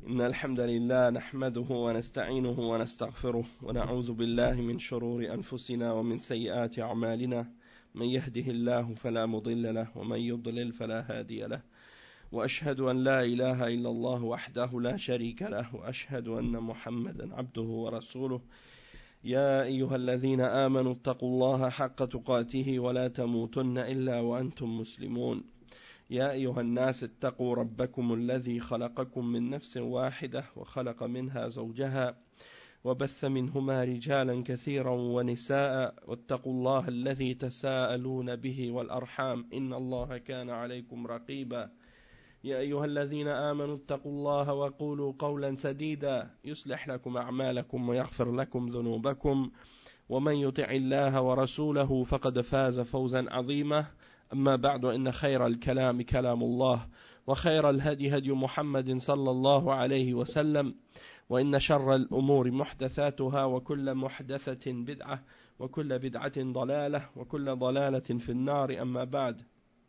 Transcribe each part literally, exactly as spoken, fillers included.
إن الحمد لله نحمده ونستعينه ونستغفره ونعوذ بالله من شرور أنفسنا ومن سيئات أعمالنا من يهده الله فلا مضل له ومن يضلل فلا هادي له وأشهد أن لا إله إلا الله وحده لا شريك له وأشهد أن محمدا عبده ورسوله يا أيها الذين آمنوا اتقوا الله حق تقاته ولا تموتن إلا وأنتم مسلمون يا أيها الناس اتقوا ربكم الذي خلقكم من نفس واحدة وخلق منها زوجها وبث منهما رجالا كثيرا ونساء واتقوا الله الذي تساءلون به والأرحام إن الله كان عليكم رقيبا يا أيها الذين آمنوا اتقوا الله وقولوا قولا سديدا يصلح لكم أعمالكم ويغفر لكم ذنوبكم ومن يطع الله ورسوله فقد فاز فوزا عظيما أما بعد إن خير الكلام كلام الله وخير الهدي هدي محمد صلى الله عليه وسلم وإن شر الأمور محدثاتها وكل محدثة بدعة وكل بدعة ضلالة وكل ضلالة في النار أما بعد.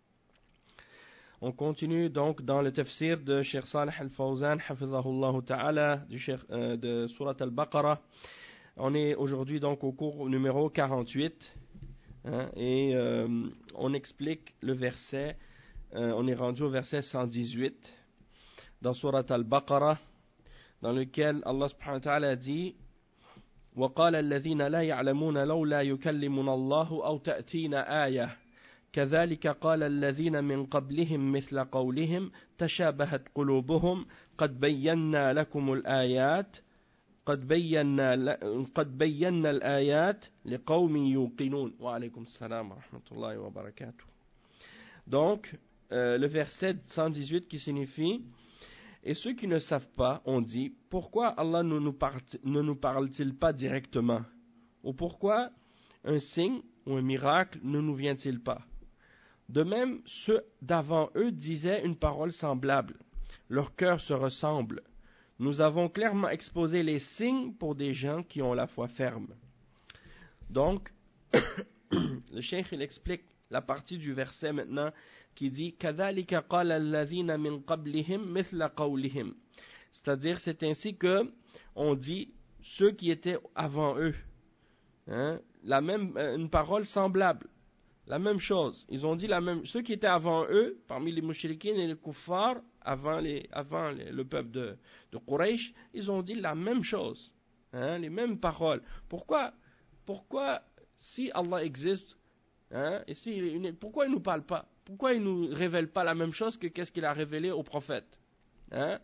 On continue donc dans le tafsir de Cheikh Salih Al-Fawzan hafizahullah ta'ala du Cheikh, euh, de Surat Al-Baqarah. On est aujourd'hui donc au cours numéro quarante-huit. Hein, et euh, on explique le verset, euh, on est rendu au verset cent dix-huit dans Surat Al-Baqarah, dans lequel Allah subhanahu wa ta'ala dit وَقَالَ الَّذِينَ لَا يَعْلَمُونَ لَوْلَا يُكَلِّمُنَا اللَّهُ أَوْ تَأْتِينَا آيَةٌ كَذَلِكَ قَالَ الَّذِينَ مِنْ قَبْلِهِمْ مِثْلَ قَوْلِهِمْ تَشَابَهَتْ قُلُوبُهُمْ قَدْ بَيَّنَّا لَكُمُ الْآيَاتِ قد بينا قد بينا الآيات لقوم يوقنون وعليكم السلام ورحمة الله وبركاته. Donc euh, le verset cent dix-huit qui signifie et ceux qui ne savent pas ont dit pourquoi Allah ne nous, parle, ne nous parle-t-il pas directement, ou pourquoi un signe ou un miracle ne nous vient-il pas. De même ceux d'avant eux disaient une parole semblable, leurs cœurs se ressemblent. Nous avons clairement exposé les signes pour des gens qui ont la foi ferme. Donc, le cheikh il explique la partie du verset maintenant qui dit كَذَلِكَ قَالَ الَّذِينَ مِنْ قَبْلِهِمْ مِثْلَ قَوْلِهِمْ. C'est-à-dire, c'est ainsi que on dit ceux qui étaient avant eux, hein, la même, une parole semblable, la même chose. Ils ont dit la même, ceux qui étaient avant eux, parmi les mouchriquins et les kuffars, avant, les, avant les, le peuple de, de Quraysh, ils ont dit la même chose, hein, les mêmes paroles. Pourquoi, pourquoi si Allah existe, hein, et si, pourquoi il ne nous parle pas? Pourquoi il ne nous révèle pas la même chose que qu'est-ce qu'il a révélé aux prophètes, hein?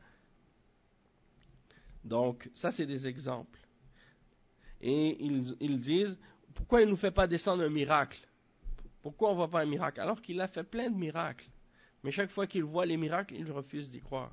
Donc, ça c'est des exemples. Et ils, ils disent, pourquoi il ne nous fait pas descendre un miracle? Pourquoi on ne voit pas un miracle? Alors qu'il a fait plein de miracles. Mais chaque fois qu'il voit les miracles, il refuse d'y croire.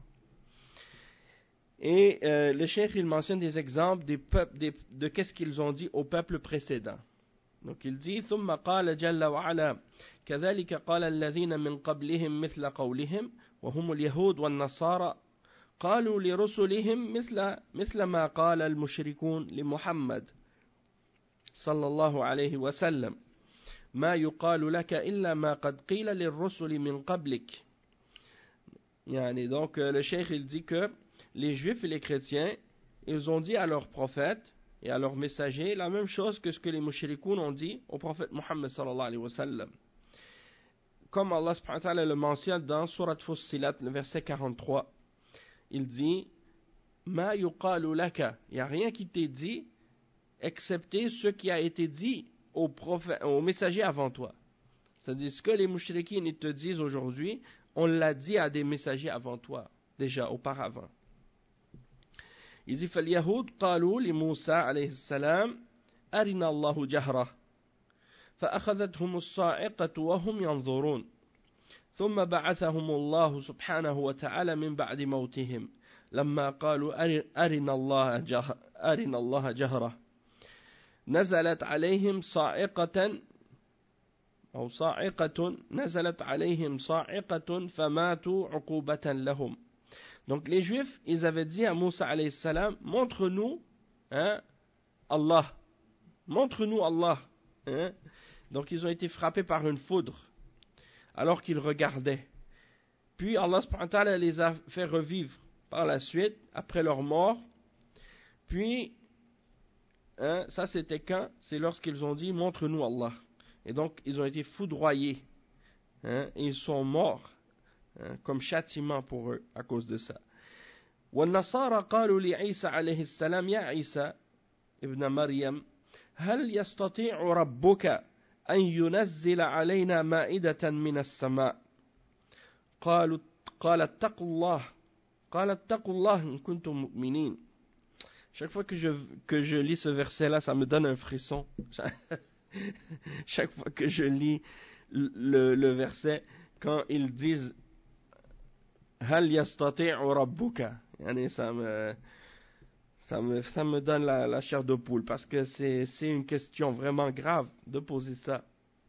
Et euh, le cheikh, il mentionne des exemples des peuples, des, de qu'est-ce qu'ils ont dit au peuple précédent. Donc il dit ثم قال جل وعلا كذلك قال الذين من قبلهم مثل قولهم وهم اليهود والنصارى قالوا لرسلهم مثل مثل ما قال المشركون لمحمد صلى الله عليه وسلم ما يقال لك إلا ما قد قيل للرسل من قبلك. يعني donc le cheikh il dit que les juifs et les chrétiens ils ont dit à leurs prophètes et à leurs messagers la même chose que ce que les mushrikoun ont dit au prophète Muhammad sallallahu alayhi wa sallam. Comme Allah subhanahu wa ta'ala le mentionne dans Surat Fussilat, le verset quarante-trois, il dit Ma yuqalu laka, il n'y a rien qui t'est dit excepté ce qui a été dit aux, prophètes, aux messagers avant toi. C'est-à-dire ce que les mouchriquins te disent aujourd'hui, on l'a dit à des messagers avant toi, déjà auparavant. Il dit فَالْيَهُودْ قَالُوا لِمُوسَى عليه السلام أَرِنَا اللَّهُ جَهْرَةً فَأَخَذَتْهُمُ الصَّاعِقَةُ وَهُمْ يَنْظُرُونَ ثُمَّ بَعَثَهُمُ اللَّهُ سُبْحَانَهُ وَتَعَالَى مِنْ بَعْدِ مَوْتِهِمْ لَمَّا قَالُوا أَرِنَا اللَّهَ جَهْرَةً أَرِنَا اللَّهَ جَهْرَةً نزلت عليهم صاعقة أو صاعقة نزلت عليهم صاعقة فماتوا عقوبة لهم. Donc les Juifs, ils avaient dit à Moussa alayhi salam, montre-nous, hein, Allah, montre-nous Allah. Hein? Donc ils ont été frappés par une foudre alors qu'ils regardaient. Puis Allah subhanahu wa ta'ala les a fait revivre par la suite, après leur mort. Puis, hein, ça c'était quand? C'est lorsqu'ils ont dit, montre-nous Allah. Et donc, ils ont été foudroyés. Hein, et ils sont morts, hein, comme châtiment pour eux, à cause de ça. والنصارى قالوا لعيسى عليه السلام يا عيسى ابن مريم هل يستطيع ربك أن ينزل علينا مائدة من السماء قالوا قال اتقوا الله قال اتقوا الله إن كنتم مؤمنين. Chaque fois que je, que je lis ce verset-là, ça me donne un frisson. Chaque fois que je lis le, le verset, quand ils disent Hal yastati'u rabbuka, ça me, ça me, ça me donne la, la chair de poule, parce que c'est, c'est une question vraiment grave de poser ça.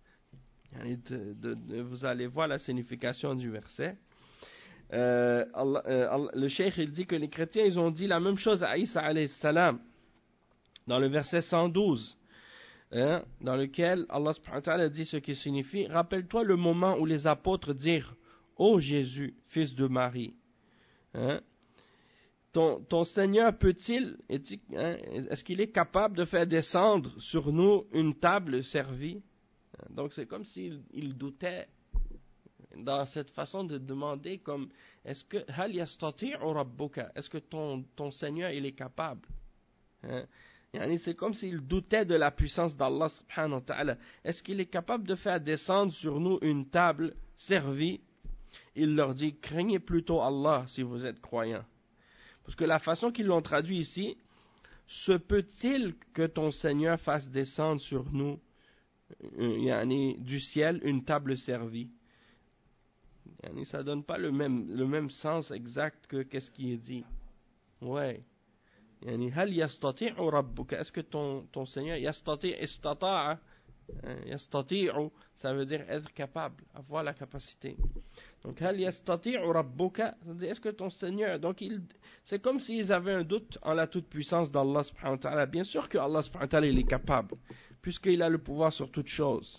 De, de, de, vous allez voir la signification du verset. Euh, Allah, euh, Allah, le cheikh il dit que les chrétiens ils ont dit la même chose à Isa alayhi salam dans le verset cent douze, hein, dans lequel Allah subhanahu wa ta'ala dit ce qui signifie: rappelle-toi le moment où les apôtres dirent ô Jésus, fils de Marie, hein, ton, ton Seigneur peut-il, hein, est-ce qu'il est capable de faire descendre sur nous une table servie? Donc c'est comme s'il il doutait dans cette façon de demander, comme est-ce que hal yastati'u rabbuka, est-ce que ton, ton Seigneur il est capable, hein? C'est comme s'il doutait de la puissance d'Allah subhanahu wa ta'ala. Est-ce qu'il est capable de faire descendre sur nous une table servie? Il leur dit, craignez plutôt Allah si vous êtes croyants. Parce que la façon qu'ils l'ont traduit ici, se peut-il que ton Seigneur fasse descendre sur nous yani, du ciel une table servie? Yani, ça ne donne pas le même, le même sens exact que qu'est-ce qui est dit. Ouais. Yani, hal yastati'u rabbuka, est-ce que ton, ton Seigneur, yastati' istata'a, yastati'u, ça veut dire être capable, avoir la capacité. Donc, hal yastati'u rabbuka, est-ce que ton Seigneur, donc il, c'est comme s'ils avaient un doute en la toute-puissance d'Allah subhanahu wa ta'ala. Bien sûr que Allah subhanahu wa ta'ala, il est capable, puisqu'il a le pouvoir sur toutes choses.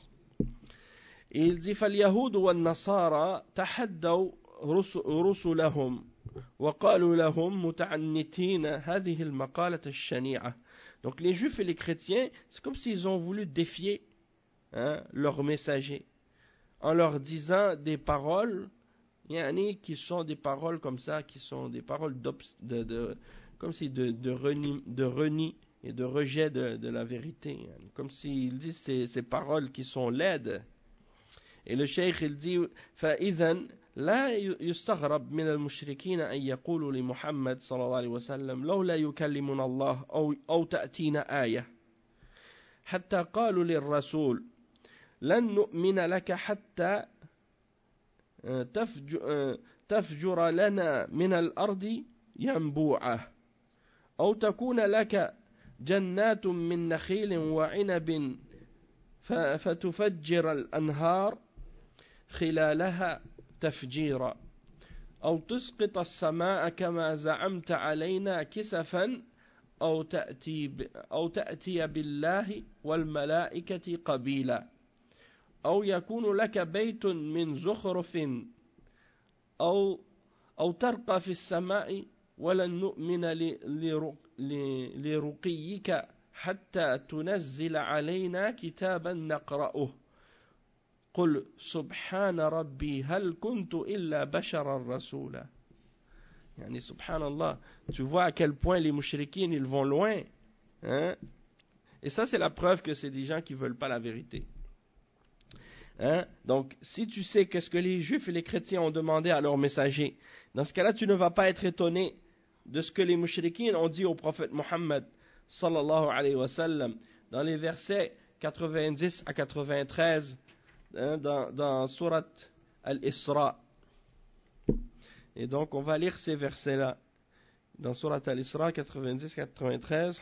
Et il dit, فَالْيَهُودُ وَالنَّصَارَى تَحَدَّوْا رُسُلَهُمْ وَقَالُوا لَهُمْ مُتَعَنِّتِينَ هَذِهِ الْمَقَالَةَ الشَّنِيعَةَ. Donc les juifs et les chrétiens, c'est comme s'ils ont voulu défier, hein, leurs messagers, en leur disant des paroles, yani, qui sont des paroles comme ça, qui sont des paroles de, de, comme si de, de, reni, de reni et de rejet de, de la vérité, yani, comme s'ils disent ces, ces paroles qui sont laides. Et le cheikh il dit فإذا لا يستغرب من المشركين أن يقولوا لمحمد صلى الله عليه وسلم لولا يكلمنا الله أو أو تأتينا آية حتى قالوا للرسول لن نؤمن لك حتى تفجر, تفجر لنا من الأرض ينبوعا أو تكون لك جنات من نخيل وعنب فتفجر الأنهار خلالها تفجيرا أو تسقط السماء كما زعمت علينا كسفا أو تأتي أو تأتي بالله والملائكة قبيلا أو يكون لك بيت من زخرف أو أو ترقى في السماء ولن نؤمن لرقيك حتى تنزل علينا كتابا نقرأه قل سبحان ربي هل كنت إلا بشرا رسولا. يعني subhanallah, tu vois à quel point les mouchriquins ils vont loin, hein? Et ça c'est la preuve que c'est des gens qui veulent pas la vérité, hein? Donc si tu sais qu'est-ce que les juifs et les chrétiens ont demandé à leurs messagers, dans ce cas-là tu ne vas pas être étonné de ce que les mouchriquins ont dit au prophète Mohammed sallallahu alayhi wa sallam dans les versets quatre-vingt-dix à quatre-vingt-treize, hein, dans, dans Surat Al-Isra. Et donc on va lire ces versets là dans Surat Al-Isra quatre-vingt-dix à quatre-vingt-treize,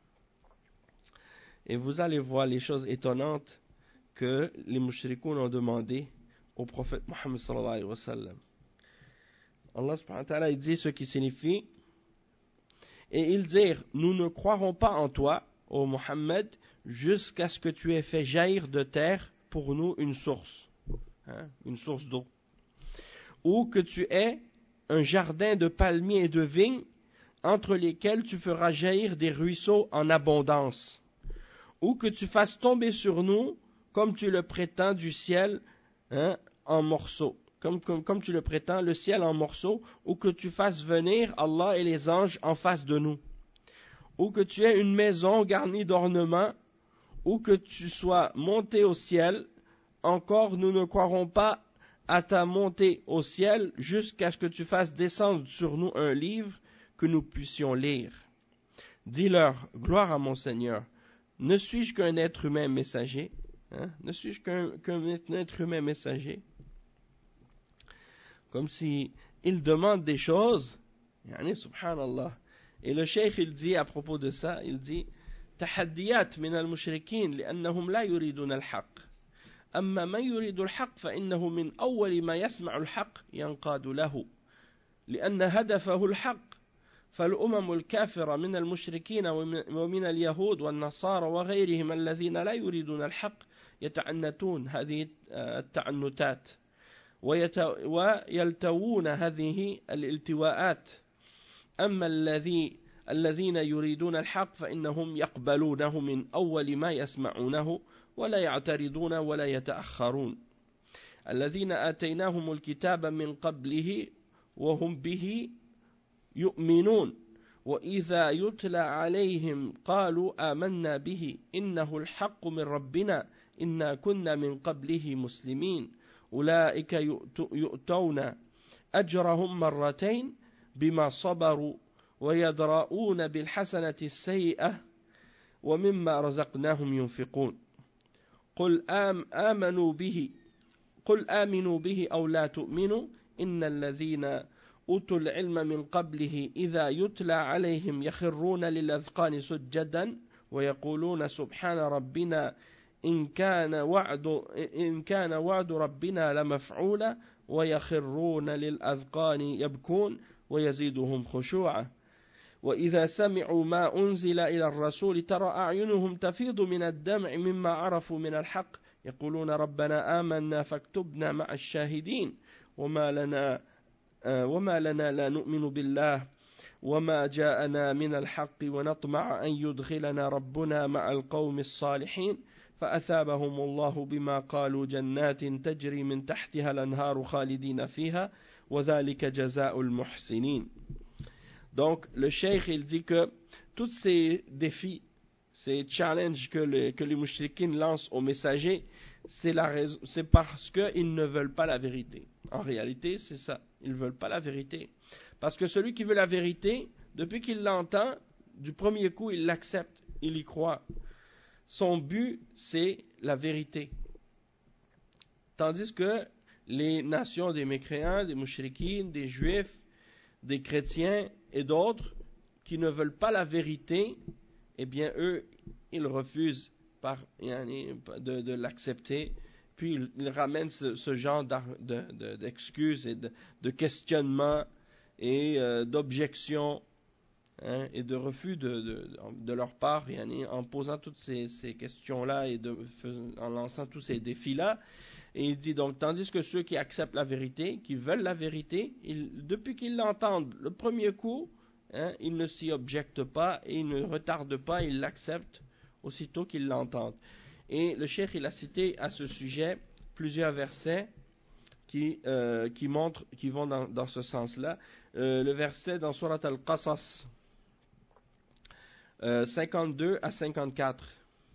et vous allez voir les choses étonnantes que les mouchrikoun ont demandé au prophète Mohammed sallallahu alayhi wa sallam. Allah subhanahu wa ta'ala dit ce qui signifie: et ils dirent, nous ne croirons pas en toi, ô Mohammed, jusqu'à ce que tu aies fait jaillir de terre pour nous une source, hein, une source d'eau, ou que tu aies un jardin de palmiers et de vignes, entre lesquels tu feras jaillir des ruisseaux en abondance, ou que tu fasses tomber sur nous, comme tu le prétends, du ciel, hein, en morceaux, comme, comme, comme tu le prétends, le ciel en morceaux, ou que tu fasses venir Allah et les anges en face de nous, ou que tu aies une maison garnie d'ornements, ou que tu sois monté au ciel, encore nous ne croirons pas à ta montée au ciel, jusqu'à ce que tu fasses descendre sur nous un livre que nous puissions lire. Dis-leur, gloire à mon Seigneur, ne suis-je qu'un être humain messager, hein? Ne suis-je qu'un, qu'un être humain messager? Comme si il demande des choses, yani, subhanallah. Et le cheikh il dit à propos de ça, il dit تحديات من المشركين لأنهم لا يريدون الحق أما من يريد الحق فإنه من أول ما يسمع الحق ينقاد له لأن هدفه الحق فالأمم الكافرة من المشركين ومن اليهود والنصارى وغيرهم الذين لا يريدون الحق يتعنتون هذه التعنتات ويلتوون هذه الالتواءات أما الذي الذين يريدون الحق فإنهم يقبلونه من أول ما يسمعونه ولا يعترضون ولا يتأخرون الذين آتيناهم الكتاب من قبله وهم به يؤمنون وإذا يتلى عليهم قالوا آمنا به إنه الحق من ربنا إنا كنا من قبله مسلمين أولئك يؤتون أجرهم مرتين بما صبروا ويدرؤون بالحسنة السيئة ومما رزقناهم ينفقون قل آم آمنوا به قل آمنوا به أو لا تؤمنوا إن الذين أوتوا العلم من قبله إذا يتلى عليهم يخرون للأذقان سجدا ويقولون سبحان ربنا إن كان وعد إن كان وعد ربنا لمفعولا ويخرون للأذقان يبكون ويزيدهم خشوعا وإذا سمعوا ما أنزل إلى الرسول ترى أعينهم تفيض من الدمع مما عرفوا من الحق يقولون ربنا آمنا فاكتبنا مع الشاهدين وما لنا وما لنا لا نؤمن بالله وما جاءنا من الحق ونطمع أن يدخلنا ربنا مع القوم الصالحين فأثابهم الله بما قالوا جنات تجري من تحتها الأنهار خالدين فيها وذلك جزاء المحسنين. Donc le cheikh il dit que tous ces défis, ces challenges que les, que les mouchriquines lancent aux messagers, c'est, la raison, c'est parce qu'ils ne veulent pas la vérité. En réalité, c'est ça. Ils ne veulent pas la vérité. Parce que celui qui veut la vérité, depuis qu'il l'entend, du premier coup, il l'accepte, il y croit. Son but, c'est la vérité. Tandis que les nations des mécréants, des mouchriquines, des juifs, des chrétiens et d'autres qui ne veulent pas la vérité, eh bien, eux, ils refusent par, de, de l'accepter. Puis ils, ils ramènent ce, ce genre de, de, d'excuses et de, de questionnements et euh, d'objections, hein, et de refus de, de, de leur part, en posant toutes ces, ces questions-là et de, en lançant tous ces défis-là. Et il dit donc, tandis que ceux qui acceptent la vérité, qui veulent la vérité, ils, depuis qu'ils l'entendent le premier coup, hein, ils ne s'y objectent pas et ils ne retardent pas, ils l'acceptent aussitôt qu'ils l'entendent. Et le cheikh il a cité à ce sujet plusieurs versets qui, euh, qui montrent, qui vont dans, dans ce sens-là. Euh, le verset dans Surat Al-Qasas, euh, cinquante-deux à cinquante-quatre.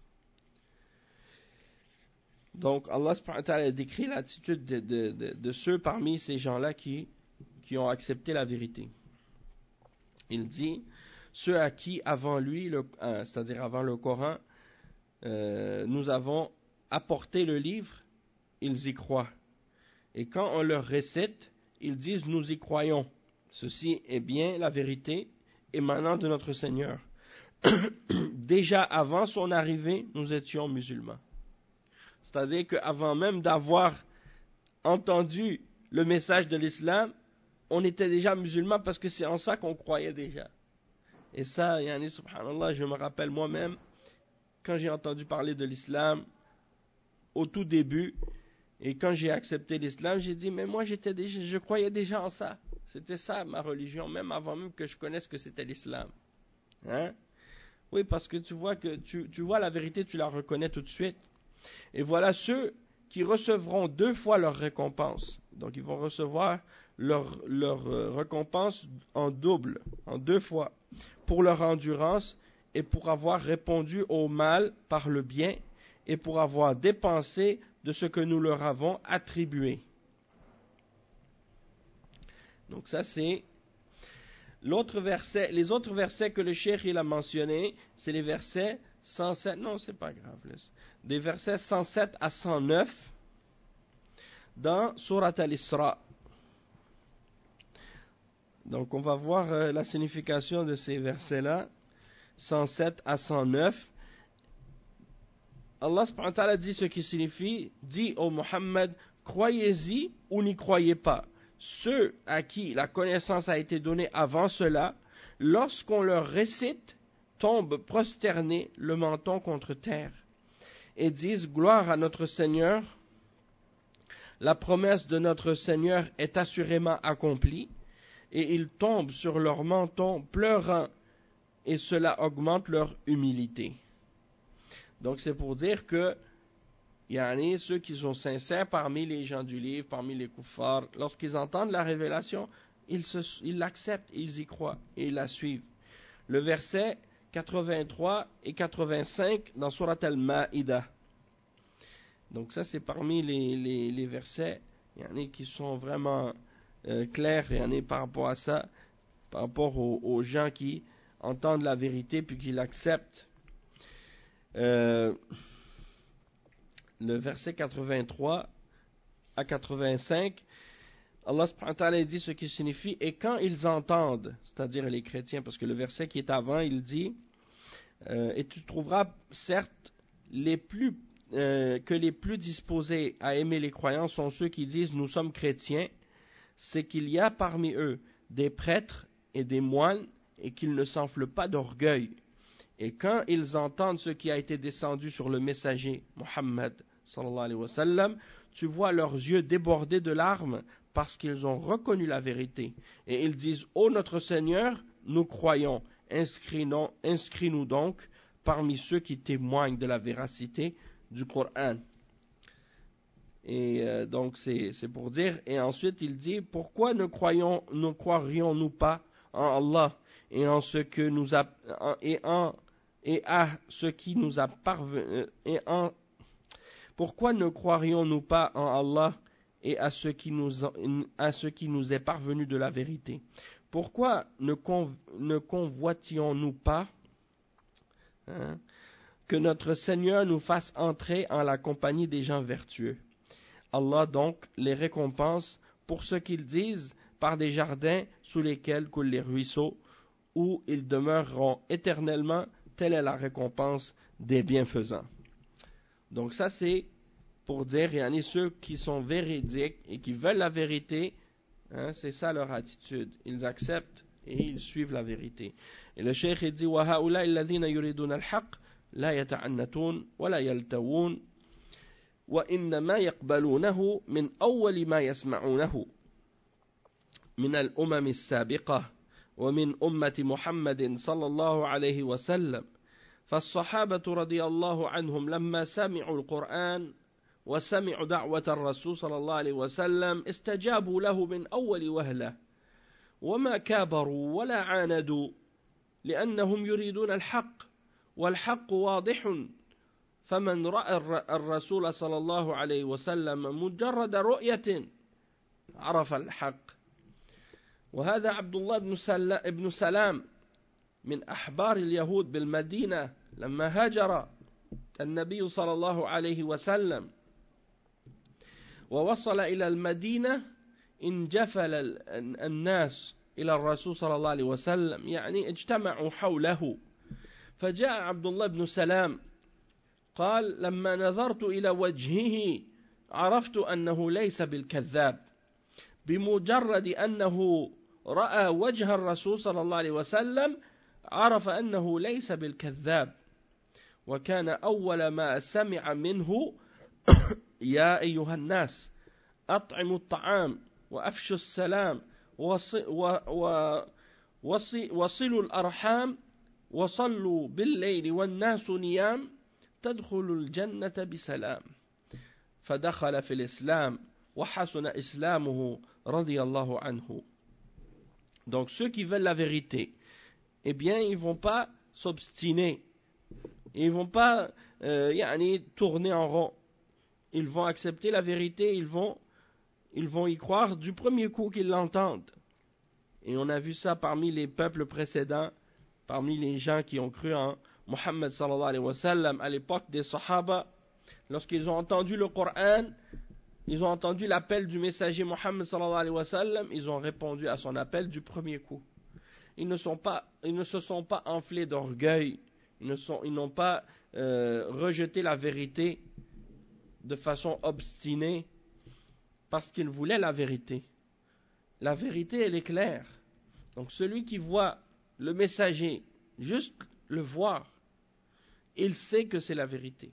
Donc Allah subhanahu wa ta'ala décrit l'attitude de, de, de, de ceux parmi ces gens-là qui, qui ont accepté la vérité. Il dit, ceux à qui avant lui, le, euh, c'est-à-dire avant le Coran, euh, nous avons apporté le livre, ils y croient. Et quand on leur récite, ils disent, nous y croyons. Ceci est bien la vérité émanant de notre Seigneur. Déjà avant son arrivée, nous étions musulmans. C'est-à-dire qu'avant même d'avoir entendu le message de l'islam, on était déjà musulmans parce que c'est en ça qu'on croyait déjà. Et ça, yani, subhanallah, je me rappelle moi-même, quand j'ai entendu parler de l'islam, au tout début, et quand j'ai accepté l'islam, j'ai dit, mais moi j'étais déjà, je croyais déjà en ça. C'était ça ma religion, même avant même que je connaisse que c'était l'islam. Hein? Oui, parce que tu vois que tu, tu vois la vérité, tu la reconnais tout de suite. Et voilà ceux qui recevront deux fois leur récompense. Donc ils vont recevoir leur, leur euh, récompense en double, en deux fois, pour leur endurance et pour avoir répondu au mal par le bien et pour avoir dépensé de ce que nous leur avons attribué. Donc ça c'est l'autre verset. Les autres versets que le cheikh il a mentionnés, c'est les versets cent sept, non c'est pas grave, des versets cent sept à cent neuf dans Surat Al-Isra. Donc on va voir euh, la signification de ces versets-là, cent sept à cent neuf. Allah subhanahu wa ta'ala dit ce qui signifie, dit au Muhammad, croyez-y ou n'y croyez pas. Ceux à qui la connaissance a été donnée avant cela, lorsqu'on leur récite, tombent prosternés le menton contre terre et disent gloire à notre Seigneur. La promesse de notre Seigneur est assurément accomplie et ils tombent sur leur menton pleurant et cela augmente leur humilité. Donc c'est pour dire que yani, ceux qui sont sincères parmi les gens du livre, parmi les kuffars, lorsqu'ils entendent la révélation, ils, se, ils l'acceptent, ils y croient et ils la suivent. Le verset quatre-vingt-trois et quatre-vingt-cinq dans Surat Al-Ma'idah. Donc ça c'est parmi les, les, les versets yani, qui sont vraiment euh, clairs yani, par rapport à ça, par rapport aux, aux gens qui entendent la vérité puis qui l'acceptent. Euh, le verset quatre-vingt-trois à quatre-vingt-cinq, Allah subhanahu wa ta'ala dit ce qui signifie et quand ils entendent, c'est-à-dire les chrétiens, parce que le verset qui est avant, il dit euh, et tu trouveras certes les plus euh, que les plus disposés à aimer les croyants sont ceux qui disent nous sommes chrétiens, c'est qu'il y a parmi eux des prêtres et des moines et qu'ils ne s'enflent pas d'orgueil. Et quand ils entendent ce qui a été descendu sur le messager Muhammad sallallahu alayhi wa sallam, tu vois leurs yeux débordés de larmes parce qu'ils ont reconnu la vérité. Et ils disent, ô notre Seigneur, nous croyons, inscris-nous, inscris-nous donc parmi ceux qui témoignent de la véracité du Coran. Et euh, donc c'est, c'est pour dire, et ensuite il dit, pourquoi ne, croyons, ne croirions-nous pas en Allah et en ce que nous a, et en et à ce qui nous a parvenu et en pourquoi ne croirions-nous pas en Allah et à ce qui nous à ce qui nous est parvenu de la vérité? Pourquoi ne, conv, ne convoitions-nous pas hein, que notre Seigneur nous fasse entrer en la compagnie des gens vertueux? Allah donc les récompense pour ce qu'ils disent par des jardins sous lesquels coulent les ruisseaux où ils demeureront éternellement. Telle est la récompense des bienfaisants. Donc ça c'est pour dire, il y en a ceux qui sont véridiques et qui veulent la vérité, hein, c'est ça leur attitude. Ils acceptent et ils suivent la vérité. Et le cheikh dit, وَهَؤُلَاءِ الَّذِينَ يُرِيدُونَ الْحَقِّ لَا يَتَعَنَّتُونَ وَلَا يَلْتَوُونَ وَإِنَّمَا يَقْبَلُونَهُ مِنْ أَوَّلِ مَا يَسْمَعُونَهُ مِنَ الْأُمَمِ السَّابِقَةِ ومن أمة محمد صلى الله عليه وسلم فالصحابة رضي الله عنهم لما سمعوا القرآن وسمعوا دعوة الرسول صلى الله عليه وسلم استجابوا له من أول وهلة وما كابروا ولا عاندوا لأنهم يريدون الحق والحق واضح فمن رأى الرسول صلى الله عليه وسلم مجرد رؤية عرف الحق. وهذا عبد الله بن سلام من أحبار اليهود بالمدينة لما هاجر النبي صلى الله عليه وسلم ووصل إلى المدينة انجفل الناس إلى الرسول صلى الله عليه وسلم يعني اجتمعوا حوله فجاء عبد الله بن سلام قال لما نظرت إلى وجهه عرفت أنه ليس بالكذاب بمجرد أنه رأى وجه الرسول صلى الله عليه وسلم عرف أنه ليس بالكذاب وكان أول ما سمع منه يا أيها الناس أطعموا الطعام وأفشوا السلام وصلوا الأرحام وصلوا بالليل والناس نيام تدخلوا الجنة بسلام فدخل في الإسلام وحسن إسلامه رضي الله عنه. Donc ceux qui veulent la vérité, eh bien ils vont pas s'obstiner, ils vont pas euh, yani, tourner en rond, ils vont accepter la vérité, ils vont, ils vont y croire du premier coup qu'ils l'entendent. Et on a vu ça parmi les peuples précédents, parmi les gens qui ont cru en Muhammad sallallahu alayhi wa sallam à l'époque des Sahaba. Lorsqu'ils ont entendu le Coran, ils ont entendu l'appel du messager Muhammad sallallahu alayhi wa sallam, ils ont répondu à son appel du premier coup. Ils ne, sont pas, ils ne se sont pas enflés d'orgueil, ils, ne sont, ils n'ont pas euh, rejeté la vérité de façon obstinée parce qu'ils voulaient la vérité. La vérité, elle est claire. Donc celui qui voit le messager, juste le voir, il sait que c'est la vérité.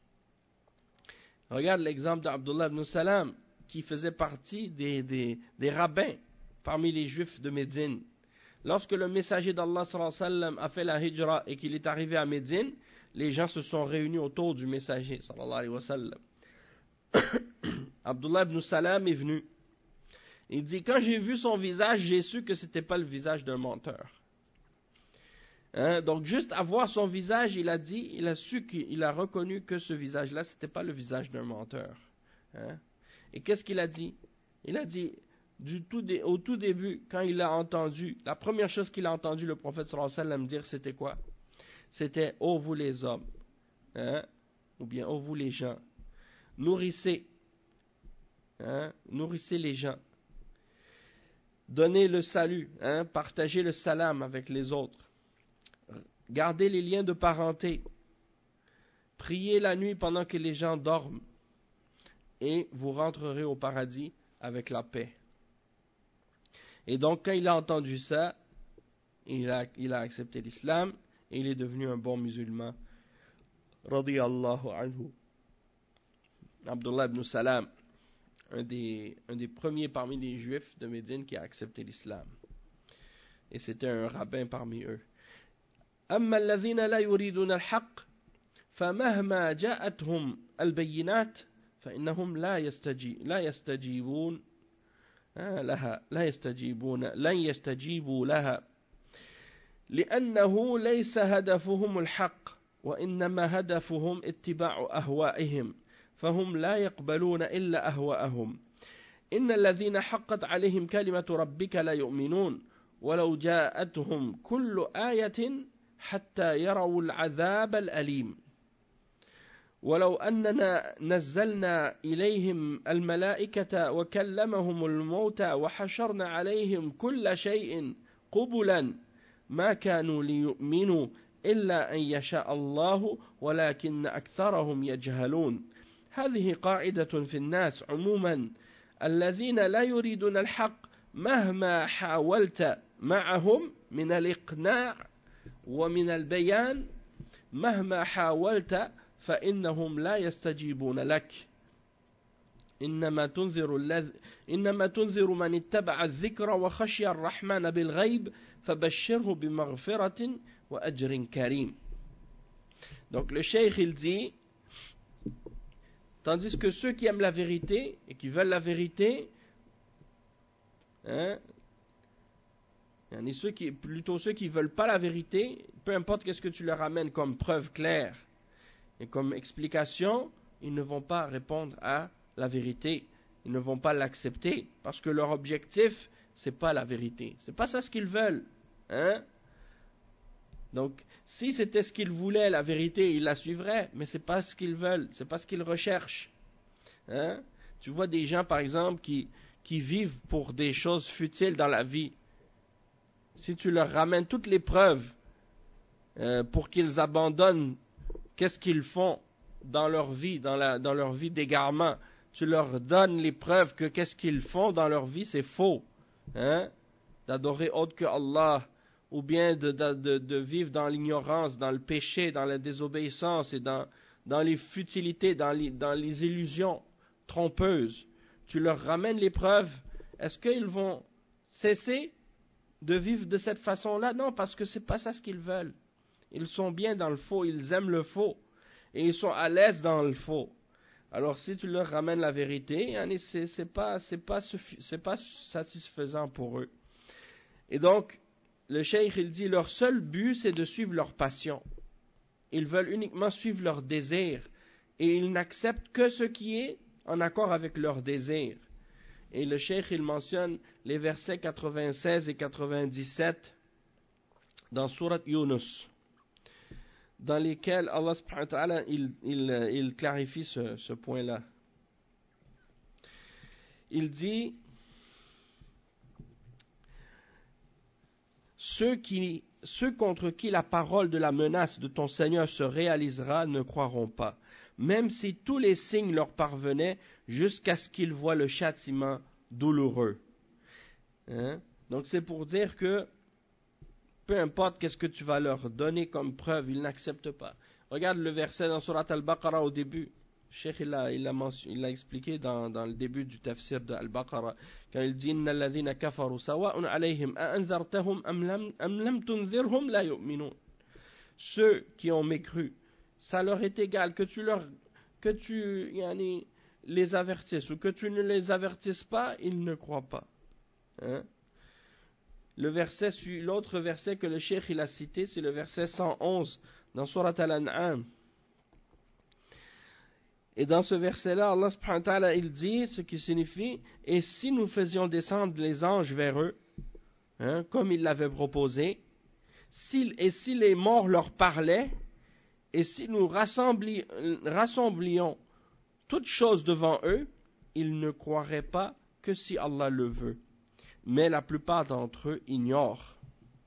Regarde l'exemple d'Abdullah ibn Salam, qui faisait partie des, des, des rabbins parmi les juifs de Médine. Lorsque le messager d'Allah sallallahu alayhi wa sallam a fait la hijra et qu'il est arrivé à Médine, les gens se sont réunis autour du messager sallallahu alayhi wa sallam. Abdullah ibn Salam est venu. Il dit, quand j'ai vu son visage, j'ai su que ce n'était pas le visage d'un menteur. Hein? Donc juste à voir son visage, il a dit, il a su qu'il a reconnu que ce visage-là, ce n'était pas le visage d'un menteur. Hein? Et qu'est-ce qu'il a dit? Il a dit, du tout dé, au tout début, quand il a entendu, la première chose qu'il a entendu le prophète sallallahu alayhi wa sallam dire, c'était quoi? C'était, ô vous les hommes, hein? Ou bien, ô vous les gens, nourrissez, hein? Nourrissez les gens. Donnez le salut, hein? Partagez le salam avec les autres. Gardez les liens de parenté. Priez la nuit pendant que les gens dorment. Et vous rentrerez au paradis avec la paix. Et donc, quand il a entendu ça, il a, il a accepté l'islam et il est devenu un bon musulman. Radiyallahu anhu. Abdullah ibn Salam, un des, un des premiers parmi les juifs de Médine qui a accepté l'islam. Et c'était un rabbin parmi eux. أما الذين لا يريدون الحق فمهما جاءتهم البينات فإنهم لا يستجيب لا يستجيبون لها لا يستجيبون لن يستجيبوا لها لأنه ليس هدفهم الحق وإنما هدفهم اتباع أهوائهم فهم لا يقبلون إلا أهواءهم إن الذين حقت عليهم كلمة ربك لا يؤمنون ولو جاءتهم كل آية حتى يروا العذاب الأليم ولو أننا نزلنا إليهم الملائكة وكلمهم الموتى وحشرنا عليهم كل شيء قبلا ما كانوا ليؤمنوا إلا أن يشاء الله ولكن أكثرهم يجهلون هذه قاعدة في الناس عموما الذين لا يريدون الحق مهما حاولت معهم من الإقناع ومن البيان مهما حاولت فإنهم لا يستجيبون لك إنما تنذر الذي إنما تنذر من اتبع الذكر وخشي الرحمن بالغيب فبشره بمغفرة وأجر كريم. Donc le cheikh il dit, tandis que ceux qui aiment la vérité et qui veulent la vérité, hein, et ceux qui, plutôt ceux qui ne veulent pas la vérité, peu importe qu'est-ce que tu leur amènes comme preuve claire et comme explication, ils ne vont pas répondre à la vérité, ils ne vont pas l'accepter, parce que leur objectif, c'est pas la vérité, c'est pas ça ce qu'ils veulent, hein? Donc, si c'était ce qu'ils voulaient, la vérité, ils la suivraient, mais c'est pas ce qu'ils veulent, c'est pas ce qu'ils recherchent, hein? Tu vois des gens, par exemple, qui, qui vivent pour des choses futiles dans la vie. Si tu leur ramènes toutes les preuves euh, pour qu'ils abandonnent qu'est-ce qu'ils font dans leur vie, dans, la, dans leur vie d'égarement, tu leur donnes les preuves que qu'est-ce qu'ils font dans leur vie, c'est faux, hein? D'adorer autre que Allah, ou bien de, de, de, de vivre dans l'ignorance, dans le péché, dans la désobéissance et dans, dans les futilités, dans les, dans les illusions trompeuses. Tu leur ramènes les preuves, est-ce qu'ils vont cesser de vivre de cette façon-là? Non, parce que c'est pas ça ce qu'ils veulent. Ils sont bien dans le faux, ils aiment le faux, et ils sont à l'aise dans le faux. Alors si tu leur ramènes la vérité, c'est, c'est pas, c'est pas, c'est pas satisfaisant pour eux. Et donc, le cheikh, il dit, leur seul but, c'est de suivre leur passion. Ils veulent uniquement suivre leur désir, et ils n'acceptent que ce qui est en accord avec leur désir. Et le cheikh, il mentionne les versets quatre-vingt-seize et quatre-vingt-dix-sept dans Surat Yunus, dans lesquels Allah subhanahu wa ta'ala, il, il, il clarifie ce, ce point-là. Il dit, ceux, qui, ceux contre qui la parole de la menace de ton Seigneur se réalisera ne croiront pas, même si tous les signes leur parvenaient jusqu'à ce qu'ils voient le châtiment douloureux. Hein? Donc c'est pour dire que peu importe qu'est-ce que tu vas leur donner comme preuve, ils n'acceptent pas. Regarde le verset dans Surat Al-Baqarah au début. Cheikh il l'a il il expliqué dans, dans le début du tafsir de Al-Baqarah, quand il dit Inna alladhina kafaru sawa'un alayhim a anzartahum am lam am lam tunzirhum la yu'minun. Ceux qui ont mécru, ça leur est égal que tu leur que tu yani, les avertisses ou que tu ne les avertisses pas, ils ne croient pas. Hein? Le verset, l'autre verset que le cheikh il a cité, c'est le verset cent onze dans Surat Al-An'am. Et dans ce verset-là, Allah subhanahu wa ta'ala, il dit ce qui signifie, et si nous faisions descendre les anges vers eux, hein, comme il l'avait proposé, si, et si les morts leur parlaient, et si nous rassembli, rassemblions toutes choses devant eux, ils ne croiraient pas que si Allah le veut. Mais la plupart d'entre eux ignorent.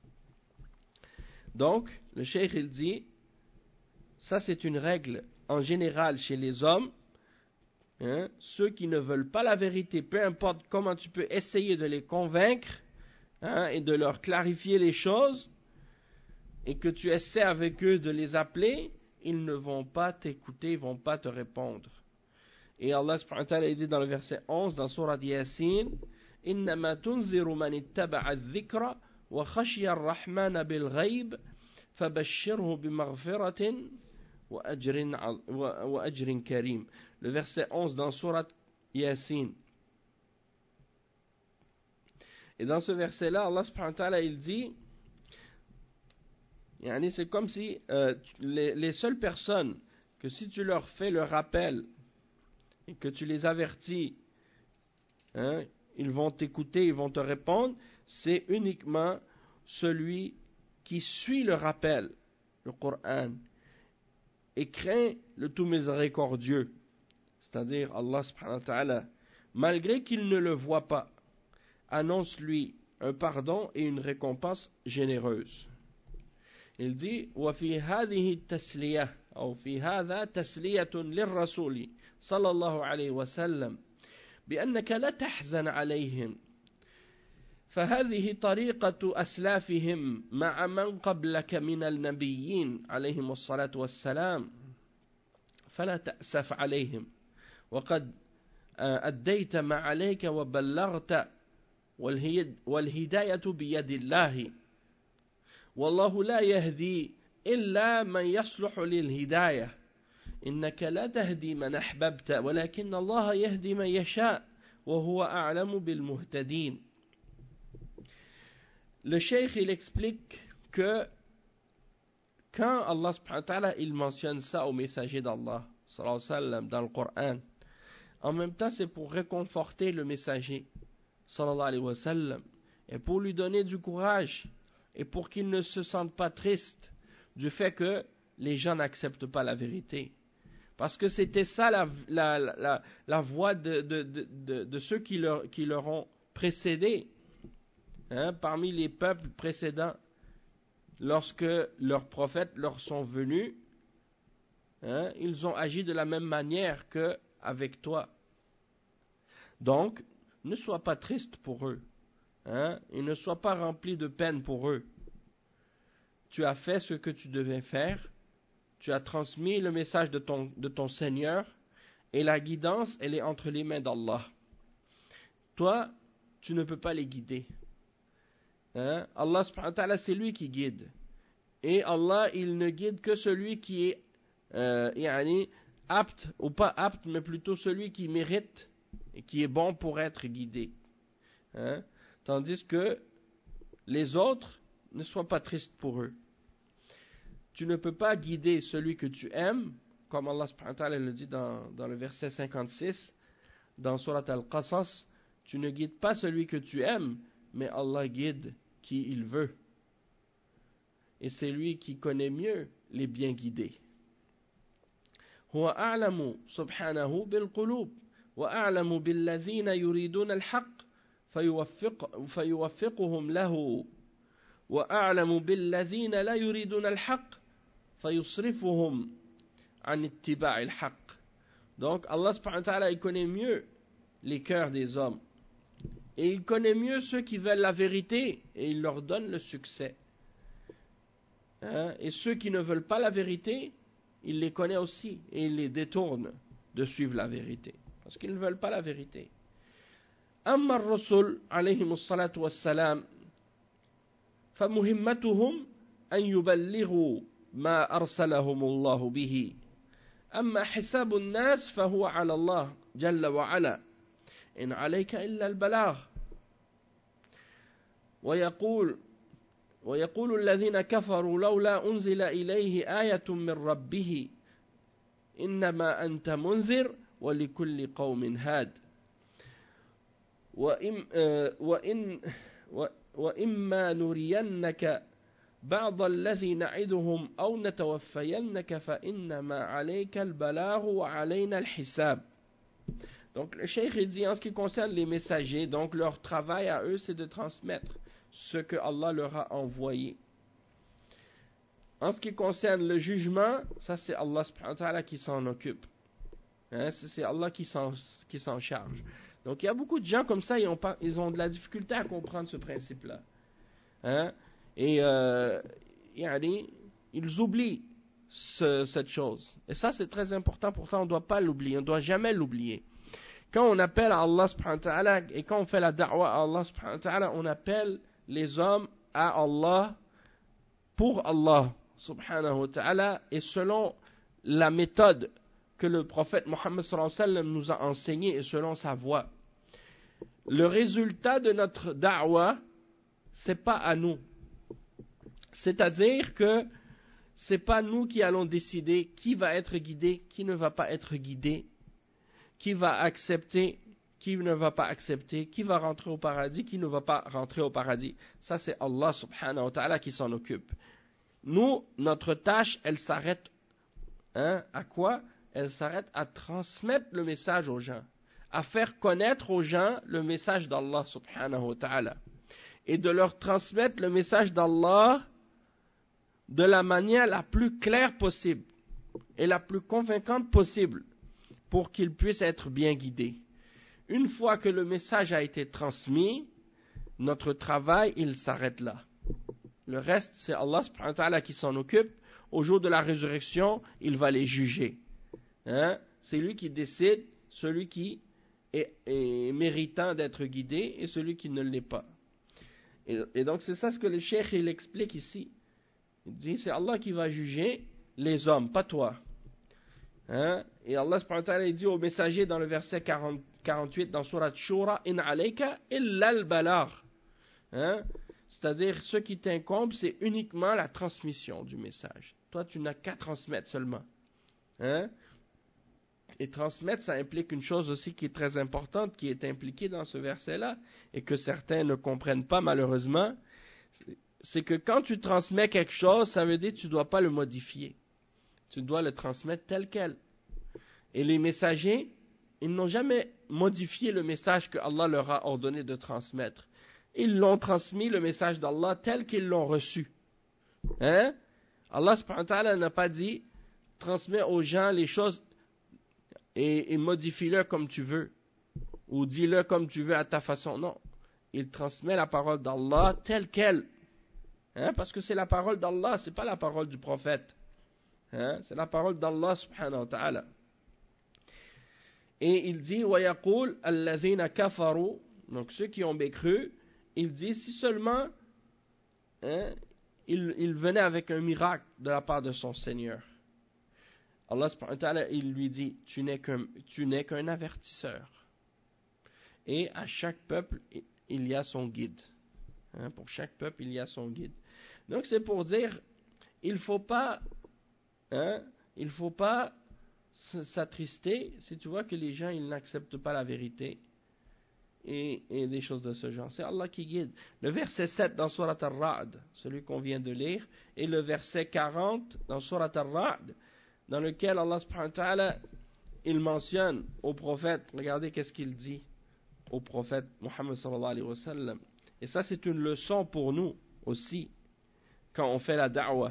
Donc, le cheikh il dit, ça c'est une règle en général chez les hommes, hein, ceux qui ne veulent pas la vérité, peu importe comment tu peux essayer de les convaincre, hein, et de leur clarifier les choses, et que tu essaies avec eux de les appeler, ils ne vont pas t'écouter, ils ne vont pas te répondre. Et Allah subhanahu wa ta'ala dit dans le verset onze, dans Surat Yasin, إنما تنذر من اتبع الذكر وخشي الرحمن بالغيب فبشره بمغفرة وأجر كريم. Le verset onze dans Surat Yasin. Et dans ce verset-là, Allah subhanahu wa ta'ala il dit, yani c'est comme si euh, les, les seules personnes que si tu leur fais le rappel et que tu les avertis, hein, ils vont t'écouter, ils vont te répondre, c'est uniquement celui qui suit le rappel, le Coran, et craint le tout miséricordieux, c'est-à-dire Allah subhanahu wa ta'ala, malgré qu'il ne le voit pas, annonce-lui un pardon et une récompense généreuse. Il dit, وَفِي هَذِهِ التَّسْلِيَةِ أو في هذا تسلية للرسول صلى الله عليه وسلم بأنك لا تحزن عليهم فهذه طريقة أسلافهم مع من قبلك من النبيين عليهم الصلاة والسلام فلا تأسف عليهم وقد أديت ما عليك وبلغت والهداية بيد الله والله لا يهدي إلا من يصلح للهداية إنك لا تهدي من أحببت ولكن الله يهدي من يشاء وهو أعلم بالمهتدين. Le cheikh il explique que quand Allah subhanahu wa ta'ala il mentionne ça au messager d'Allah sallallahu alayhi wa sallam dans le Coran, en même temps c'est pour réconforter le messager sallallahu alayhi wa sallam et pour lui donner du courage et pour qu'il ne se sente pas triste du fait que les gens n'acceptent pas la vérité. Parce que c'était ça la, la, la, la voie de, de, de, de, de ceux qui leur, qui leur ont précédé, hein, parmi les peuples précédents, lorsque leurs prophètes leur sont venus, hein, ils ont agi de la même manière qu'avec toi. Donc, ne sois pas triste pour eux, hein, et ne sois pas rempli de peine pour eux. Tu as fait ce que tu devais faire. Tu as transmis le message de ton, de ton Seigneur et la guidance, elle est entre les mains d'Allah. Toi, tu ne peux pas les guider. Hein? Allah subhanahu wa ta'ala, c'est lui qui guide. Et Allah, il ne guide que celui qui est euh, yani, apte, ou pas apte, mais plutôt celui qui mérite et qui est bon pour être guidé. Hein? Tandis que les autres, ne sois pas triste pour eux. Tu ne peux pas guider celui que tu aimes, comme Allah subhanahu wa ta'ala le dit dans, dans le verset cinquante-six, dans Surat Al-Qasas, tu ne guides pas celui que tu aimes, mais Allah guide qui il veut. Et c'est lui qui connaît mieux les bien guidés. هو أعلم سبحانه بالقلوب وأعلم بالذين يريدون الحق فيوفق فيوفقهم له وأعلم بالذين لا يريدون الحق فيصرفهم عن اتباع الحق. Donc Allah subhanahu wa ta'ala, il connaît mieux les cœurs des hommes. Et il connaît mieux ceux qui veulent la vérité et il leur donne le succès. Hein? Et ceux qui ne veulent pas la vérité, il les connaît aussi et il les détourne de suivre la vérité. Parce qu'ils ne veulent pas la vérité. أما الرسل عليهم الصلاة والسلام فمهمتهم أن يبلغوا ما أرسلهم الله به. أما حساب الناس فهو على الله جل وعلا إن عليك إلا البلاغ. ويقول ويقول الذين كفروا لولا أنزل إليه آية من ربه إنما أنت منذر ولكل قوم هاد. وإن وإن وإما نرينك بعض الذي نعدهم أو نتوفينك فإنما عليك البلاغ وعلينا الحساب. Donc le cheikh il dit en ce qui concerne les messagers, donc leur travail à eux c'est de transmettre ce que Allah leur a envoyé. En ce qui concerne le jugement, ça c'est Allah subhanahu wa ta'ala qui s'en occupe. Hein, c'est Allah qui s'en, qui s'en charge. Donc il y a beaucoup de gens comme ça, ils ont, pas, ils ont de la difficulté à comprendre ce principe-là. Hein? Et euh, yani, ils oublient ce, cette chose. Et ça c'est très important, pourtant on ne doit pas l'oublier, on ne doit jamais l'oublier. Quand on appelle à Allah subhanahu wa ta'ala, et quand on fait la da'wa à Allah subhanahu wa ta'ala, on appelle les hommes à Allah pour Allah subhanahu wa ta'ala et selon la méthode que le prophète Mohammed sallallahu alayhi wa sallam nous a enseigné et selon sa voie. Le résultat de notre da'wa, c'est pas à nous. C'est-à-dire que c'est pas nous qui allons décider qui va être guidé, qui ne va pas être guidé, qui va accepter, qui ne va pas accepter, qui va rentrer au paradis, qui ne va pas rentrer au paradis. Ça, c'est Allah subhanahu wa ta'ala qui s'en occupe. Nous, notre tâche, elle s'arrête hein, à quoi? Elle s'arrête à transmettre le message aux gens, à faire connaître aux gens le message d'Allah subhanahu wa ta'ala, et de leur transmettre le message d'Allah de la manière la plus claire possible et la plus convaincante possible pour qu'ils puissent être bien guidés. Une fois que le message a été transmis, notre travail, il s'arrête là. Le reste, c'est Allah subhanahu wa ta'ala qui s'en occupe. Au jour de la résurrection, il va les juger. Hein? C'est lui qui décide, celui qui est, est méritant d'être guidé et celui qui ne l'est pas. Et, et donc c'est ça ce que le cheikh il explique ici. Il dit c'est Allah qui va juger les hommes, pas toi. Hein? Et Allah subhanahu wa ta'ala il dit au messager dans le verset quarante, quarante-huit dans Surat Shura, in alayka illa al-balagh. Hein? C'est-à-dire ce qui t'incombe c'est uniquement la transmission du message. Toi tu n'as qu'à transmettre seulement. Hein? Et transmettre, ça implique une chose aussi qui est très importante, qui est impliquée dans ce verset-là, et que certains ne comprennent pas malheureusement, c'est que quand tu transmets quelque chose, ça veut dire que tu ne dois pas le modifier. Tu dois le transmettre tel quel. Et les messagers, ils n'ont jamais modifié le message que Allah leur a ordonné de transmettre. Ils l'ont transmis, le message d'Allah, tel qu'ils l'ont reçu. Hein? Allah subhanahu wa ta'ala n'a pas dit, transmets aux gens les choses et, et modifie-le comme tu veux. Ou dis-le comme tu veux à ta façon. Non. Il transmet la parole d'Allah telle qu'elle. Hein? Parce que c'est la parole d'Allah, c'est pas la parole du prophète. Hein? C'est la parole d'Allah subhanahu wa ta'ala. Et il dit, وَيَقُولُ الَّذِينَ كَفَرُوا, donc ceux qui ont mécru, il dit, si seulement hein, il, il venait avec un miracle de la part de son Seigneur. Allah subhanahu wa ta'ala, il lui dit, tu n'es qu'un, tu n'es qu'un avertisseur. Et à chaque peuple, il y a son guide. Hein, pour chaque peuple, il y a son guide. Donc c'est pour dire, il ne faut pas, hein, il faut pas s'attrister si tu vois que les gens ils n'acceptent pas la vérité et, et des choses de ce genre. C'est Allah qui guide. Le verset sept dans Surat Ar-Ra'd, celui qu'on vient de lire, et le verset quarante dans Surat Ar-Ra'd, dans lequel Allah subhanahu wa ta'ala, il mentionne au prophète, regardez qu'est-ce qu'il dit au prophète Muhammad sallallahu alayhi wa sallam. Et ça c'est une leçon pour nous aussi, quand on fait la da'wah,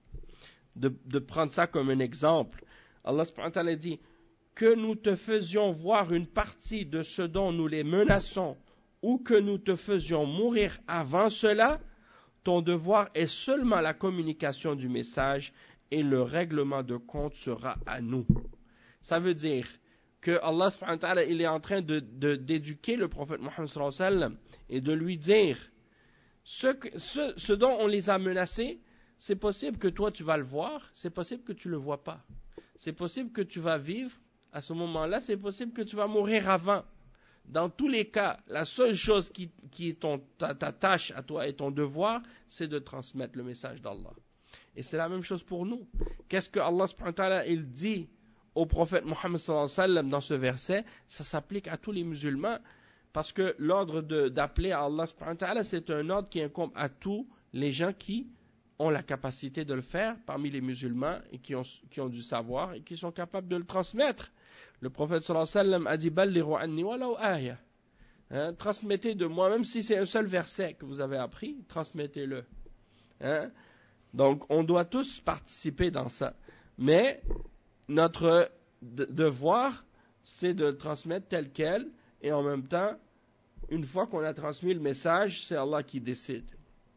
de, de prendre ça comme un exemple. Allah subhanahu wa ta'ala dit, que nous te faisions voir une partie de ce dont nous les menaçons, ou que nous te faisions mourir avant cela, ton devoir est seulement la communication du message, et le règlement de compte sera à nous. Ça veut dire que Allah subhanahu wa ta'ala, il est en train de, de, d'éduquer le prophète Muhammad sallallahu alayhi wa sallam et de lui dire ce, que, ce, ce dont on les a menacés, c'est possible que toi tu vas le voir, c'est possible que tu ne le vois pas. C'est possible que tu vas vivre à ce moment-là, c'est possible que tu vas mourir avant. Dans tous les cas, la seule chose qui, qui est ton, ta, ta tâche à toi et ton devoir, c'est de transmettre le message d'Allah. Et c'est la même chose pour nous. Qu'est-ce que Allah subhanahu wa ta'ala il dit au prophète Muhammad sallallahu alayhi wa sallam dans ce verset? Ça s'applique à tous les musulmans, parce que l'ordre de, d'appeler à Allah subhanahu wa ta'ala, c'est un ordre qui incombe à tous les gens qui ont la capacité de le faire parmi les musulmans et qui ont, qui ont du savoir et qui sont capables de le transmettre. Le prophète sallallahu alayhi wa sallam a dit Ballighu anni walau aya. Hein, transmettez de moi, même si c'est un seul verset que vous avez appris, transmettez-le. Hein? Donc, on doit tous participer dans ça. Mais, notre de- devoir, c'est de le transmettre tel quel, et en même temps, une fois qu'on a transmis le message, c'est Allah qui décide.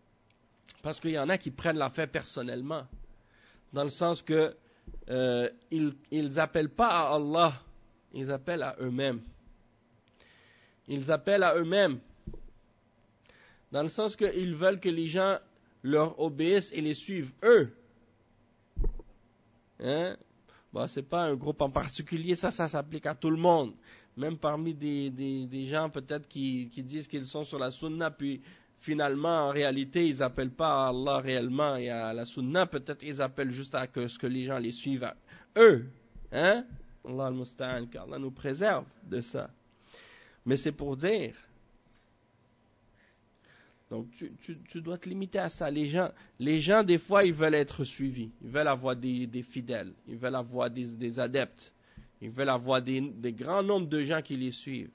Parce qu'il y en a qui prennent l'affaire personnellement, dans le sens que euh, ils, ils appellent pas à Allah, ils appellent à eux-mêmes. Ils appellent à eux-mêmes, dans le sens qu'ils veulent que les gens leur obéissent et les suivent eux. Hein? Bon, c'est pas un groupe en particulier, ça, ça s'applique à tout le monde. Même parmi des, des, des gens peut-être qui, qui disent qu'ils sont sur la sunna, puis finalement, en réalité, ils n'appellent pas à Allah réellement et à la sunna, peut-être ils appellent juste à que, ce que les gens les suivent à eux. Hein? Allah al-Musta'an, qu'Allah nous préserve de ça. Mais c'est pour dire, donc tu, tu, tu dois te limiter à ça. Les gens, les gens, des fois, ils veulent être suivis. Ils veulent avoir des, des fidèles. Ils veulent avoir des, des adeptes. Ils veulent avoir des, des grands nombres de gens qui les suivent.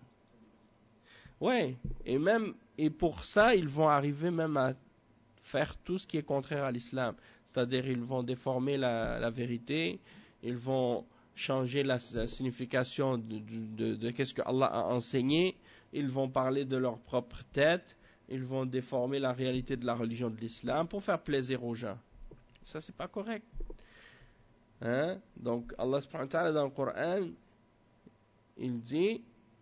Ouais, et même, et pour ça, ils vont arriver même à faire tout ce qui est contraire à l'islam. C'est-à-dire, ils vont déformer la, la vérité, ils vont changer la, la signification de, de, de, de qu'est-ce que Allah a enseigné, ils vont parler de leur propre tête, ils vont déformer la réalité de la religion de l'islam pour faire plaisir aux gens. Ça, c'est pas correct. Hein? Donc, Allah subhanahu wa ta'ala dans le Coran, il dit,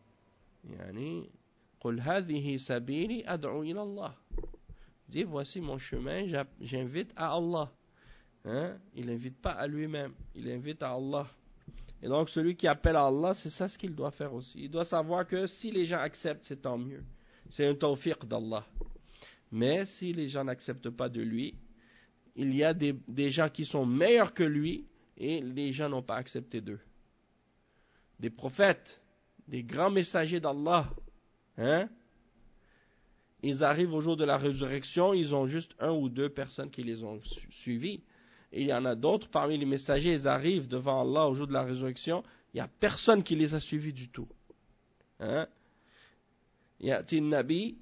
yani, قُلْ هَذِهِ سَبِيلِي أَدْعُو إِلَى اللَّهِ. Dit, voici mon chemin, j'invite à Allah. Hein? Il n'invite pas à lui-même, il invite à Allah. Et donc, celui qui appelle à Allah, c'est ça ce qu'il doit faire aussi. Il doit savoir que si les gens acceptent, c'est tant mieux. C'est un tawfiq d'Allah. Mais si les gens n'acceptent pas de lui, il y a des, des gens qui sont meilleurs que lui et les gens n'ont pas accepté d'eux. Des prophètes, des grands messagers d'Allah, hein? Ils arrivent au jour de la résurrection, ils ont juste un ou deux personnes qui les ont su- suivis. Et il y en a d'autres parmi les messagers, ils arrivent devant Allah au jour de la résurrection, il n'y a personne qui les a suivis du tout. Hein? يأتي النبي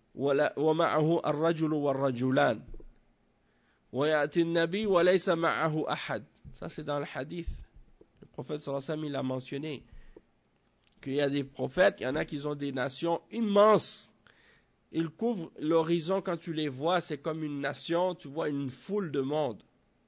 ومعه الرجل والرجلان ويأتي النبي وليس معه أحد. Ça c'est dans le hadith. Le prophète sallallahu alayhi wa sallam il a mentionné qu'il y a des prophètes, il y en a qui ont des nations immenses. Ils couvrent l'horizon quand tu les vois, c'est comme une nation, tu vois une foule de monde.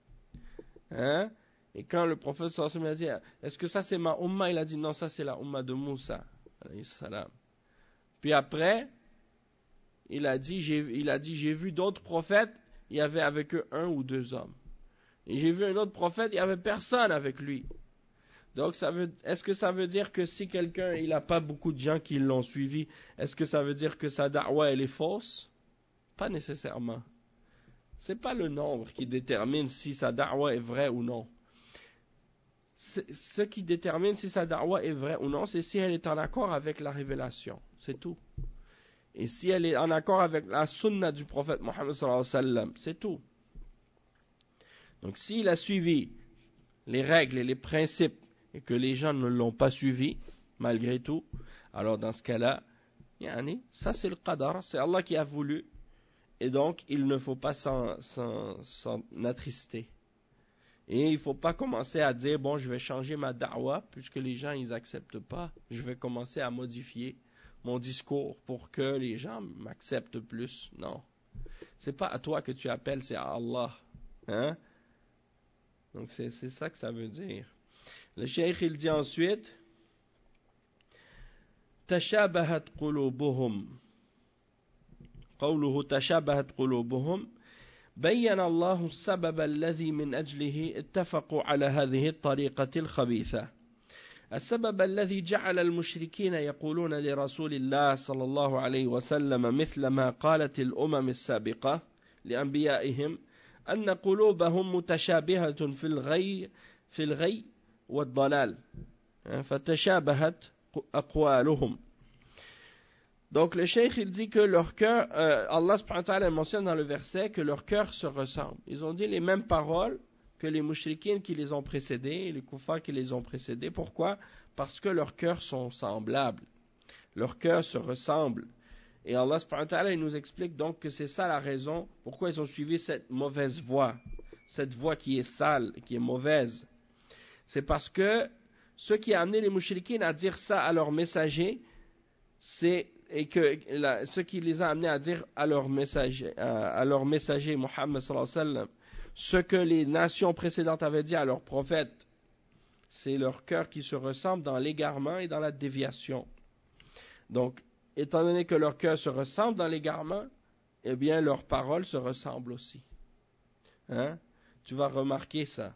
Hein? Et quand le prophète sallallahu alayhi wa sallam a dit, est-ce que ça c'est ma umma? Il a dit non, ça c'est la umma de Moussa alayhi salam. Puis après, il a dit, j'ai, il a dit, j'ai vu d'autres prophètes, il y avait avec eux un ou deux hommes. Et j'ai vu un autre prophète, il n'y avait personne avec lui. Donc, ça veut, est-ce que ça veut dire que si quelqu'un, il n'a pas beaucoup de gens qui l'ont suivi, est-ce que ça veut dire que sa da'wa, elle est fausse? Pas nécessairement. C'est pas le nombre qui détermine si sa da'wa est vraie ou non. C'est, ce qui détermine si sa da'wa est vraie ou non, c'est si elle est en accord avec la révélation. C'est tout. Et si elle est en accord avec la sunna du prophète Mohammed sallallahu alayhi wa sallam, c'est tout. Donc, s'il a suivi les règles et les principes et que les gens ne l'ont pas suivi, malgré tout, alors dans ce cas-là, yani, ça c'est le qadar, c'est Allah qui a voulu, et donc il ne faut pas s'en, s'en, s'en attrister. Et il ne faut pas commencer à dire, bon, je vais changer ma da'wa, puisque les gens ils acceptent pas, je vais commencer à modifier mon discours pour que les gens m'acceptent plus. Non. C'est pas à toi que tu appelles, c'est à Allah. Hein? Donc c'est, c'est ça que ça veut dire. Le cheikh il dit ensuite تشابهت قلوبهم قوله تشابهت قلوبهم بين الله السبب الذي من أجله اتفقوا على هذه الطريقة الخبيثة السبب الذي جعل المشركين يقولون لرسول الله صلى الله عليه وسلم مثل ما قالت الأمم السابقة لأنبيائهم أن قلوبهم متشابهة في الغي في الغي والضلال فتشابهت أقوالهم. Donc le cheikh il dit que leur cœur, euh, Allah subhanahu wa ta'ala mentionne dans le verset que leur cœur se ressemble. Ils ont dit les mêmes paroles que les mouchriquines qui les ont précédés et les kuffars qui les ont précédés. Pourquoi? Parce que leurs cœurs sont semblables. Leurs cœurs se ressemblent. Et Allah subhanahu wa ta'ala il nous explique donc que c'est ça la raison pourquoi ils ont suivi cette mauvaise voie. Cette voie qui est sale, qui est mauvaise. C'est parce que ce qui a amené les mouchriquines à dire ça à leurs messagers, c'est et que la, ce qui les a amenés à dire à leur messager, à, à leur messager Muhammad sallallahu alayhi wa sallam, ce que les nations précédentes avaient dit à leurs prophètes, c'est leur cœur qui se ressemble dans l'égarement et dans la déviation. Donc, étant donné que leur cœur se ressemble dans l'égarement, eh bien leurs paroles se ressemblent aussi. Hein? Tu vas remarquer ça.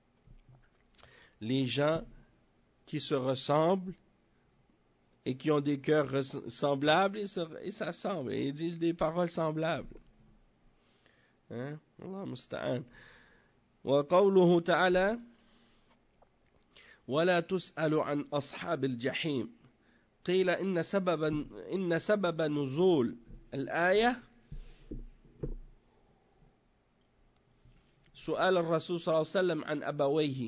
Les gens qui se ressemblent et qui ont des cœurs semblables, ils, se, ils s'assemblent et ils disent des paroles semblables. Hein? Allah musta'an. Wa qawluhu ta'ala ولا تسأل عن أصحاب الجحيم قيل إن سبب إن سبب نزول الآية سؤال الرسول صلى الله عليه وسلم عن أبويه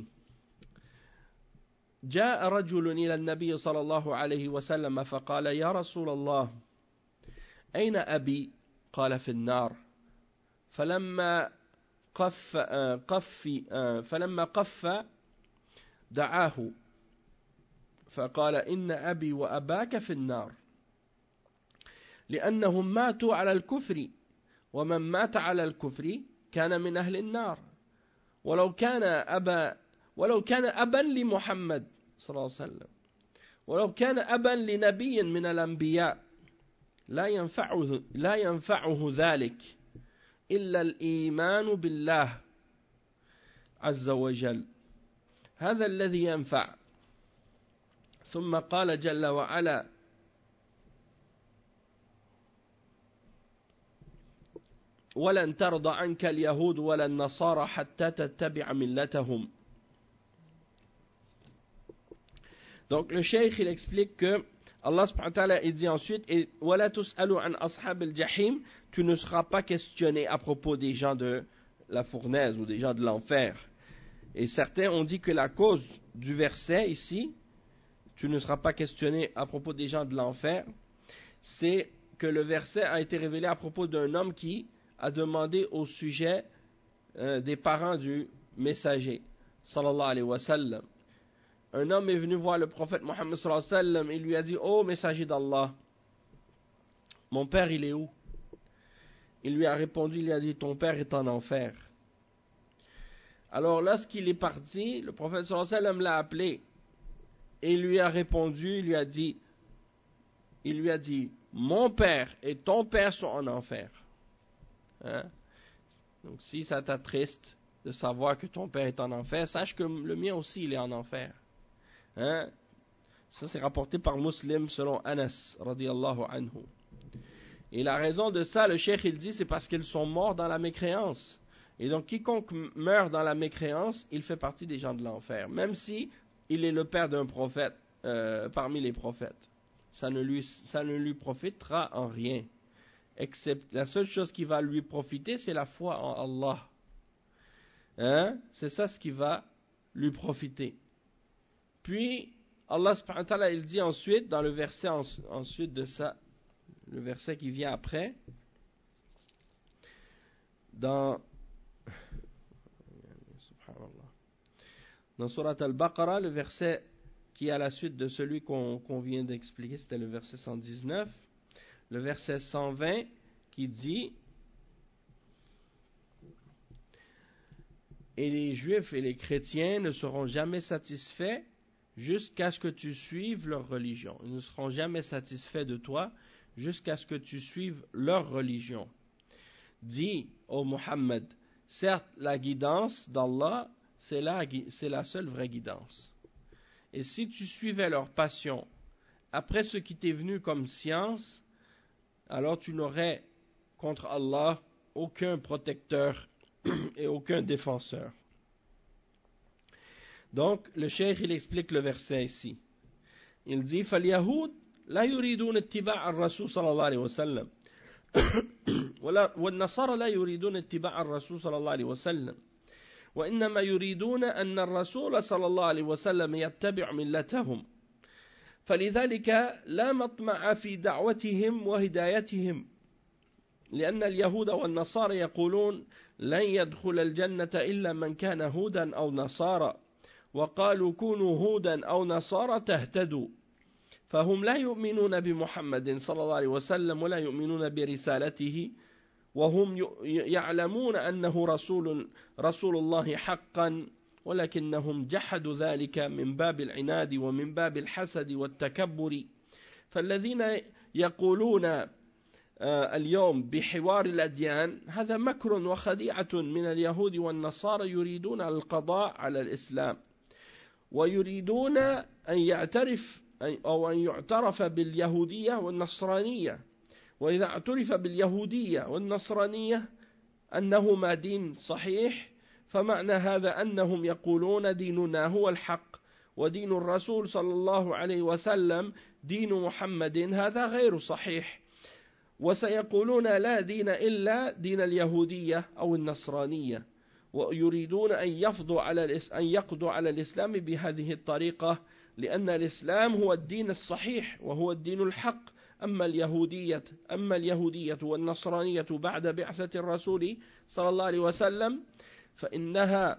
جاء رجل إلى النبي صلى الله عليه وسلم فقال يا رسول الله أين أبي؟ قال في النار فلما قف قف فلما قف دعاه فقال إن أبي وأباك في النار لأنهم ماتوا على الكفر ومن مات على الكفر كان من أهل النار ولو كان أبا ولو كان أبا لمحمد صلى الله عليه وسلم ولو كان أبا لنبي من الأنبياء لا ينفعه لا ينفعه ذلك إلا الإيمان بالله عز وجل هذا الذي ينفع ثم قال جل وعلا ولن ترضى عنك اليهود ولا النصارى حتى تتبع ملتهم. Donc le cheikh il explique que Allah subhanahu wa ta'ala il dit ensuite et wala tus'alu an ashab al-jahim, tu ne seras pas questionné à propos des gens de la fournaise ou des gens de l'enfer. Et certains ont dit que la cause du verset ici, tu ne seras pas questionné à propos des gens de l'enfer, c'est que le verset a été révélé à propos d'un homme qui a demandé au sujet euh, des parents du messager sallallahu alayhi wa sallam. Un homme est venu voir le prophète Mohammed sallallahu alayhi wa sallam et lui a dit: ô messager d'Allah, mon père il est où? Il lui a répondu, il lui a dit: ton père est en enfer. Alors lorsqu'il est parti, le prophète sallallahu alayhi wa sallam l'a appelé et il lui a répondu, il lui a dit, il lui a dit, mon père et ton père sont en enfer. Hein? Donc si ça t'attriste de savoir que ton père est en enfer, sache que le mien aussi il est en enfer. Hein? Ça c'est rapporté par Muslim selon Anas radiyallahu anhu. Et la raison de ça, le cheikh il dit, c'est parce qu'ils sont morts dans la mécréance. Et donc quiconque meurt dans la mécréance, il fait partie des gens de l'enfer, même si il est le père d'un prophète euh, parmi les prophètes. Ça ne lui, ça ne lui profitera en rien. Except, la seule chose qui va lui profiter, c'est la foi en Allah. Hein? C'est ça ce qui va lui profiter. Puis, Allah subhanahu wa ta'ala, il dit ensuite, dans le verset en, ensuite de ça, le verset qui vient après, dans, dans Surat Al-Baqarah, le verset qui est à la suite de celui qu'on qu'on vient d'expliquer, c'était le verset cent dix-neuf, le verset cent vingt qui dit: et les juifs et les chrétiens ne seront jamais satisfaits jusqu'à ce que tu suives leur religion. Ils ne seront jamais satisfaits de toi jusqu'à ce que tu suives leur religion. Dis, ô Muhammad, certes la guidance d'Allah, c'est la, c'est la seule vraie guidance. Et si tu suivais leur passion après ce qui t'est venu comme science, alors tu n'aurais contre Allah aucun protecteur et aucun défenseur. Donc, le cheikh il explique le verset ici. Il dit: فَالْيَهُودْ لَا يُرِيدُونَ اتِّبَاعَ الرَّسُولِ صلى الله عليه وسلم والنصارى لا يريدون اتباع الرسول صلى الله عليه وسلم وإنما يريدون أن الرسول صلى الله عليه وسلم يتبع ملتهم فلذلك لا مطمع في دعوتهم وهدايتهم لأن اليهود والنصارى يقولون لن يدخل الجنة إلا من كان هودا أو نصارى وقالوا كونوا هودا أو نصارى تهتدوا فهم لا يؤمنون بمحمد صلى الله عليه وسلم ولا يؤمنون برسالته وهم يعلمون أنه رسول رسول الله حقا ولكنهم جحدوا ذلك من باب العناد ومن باب الحسد والتكبر فالذين يقولون اليوم بحوار الأديان هذا مكر وخديعة من اليهود والنصارى يريدون القضاء على الإسلام ويريدون أن يعترف أو أن يعترف باليهودية والنصرانية وإذا اعترف باليهودية والنصرانية أنهما دين صحيح فمعنى هذا أنهم يقولون ديننا هو الحق ودين الرسول صلى الله عليه وسلم دين محمد هذا غير صحيح وسيقولون لا دين إلا دين اليهودية أو النصرانية ويريدون أن يفضوا على أن يقضوا على الإسلام بهذه الطريقة لأن الإسلام هو الدين الصحيح وهو الدين الحق أما اليهودية أما اليهودية والنصرانية بعد بعثة الرسول صلى الله عليه وسلم فإنها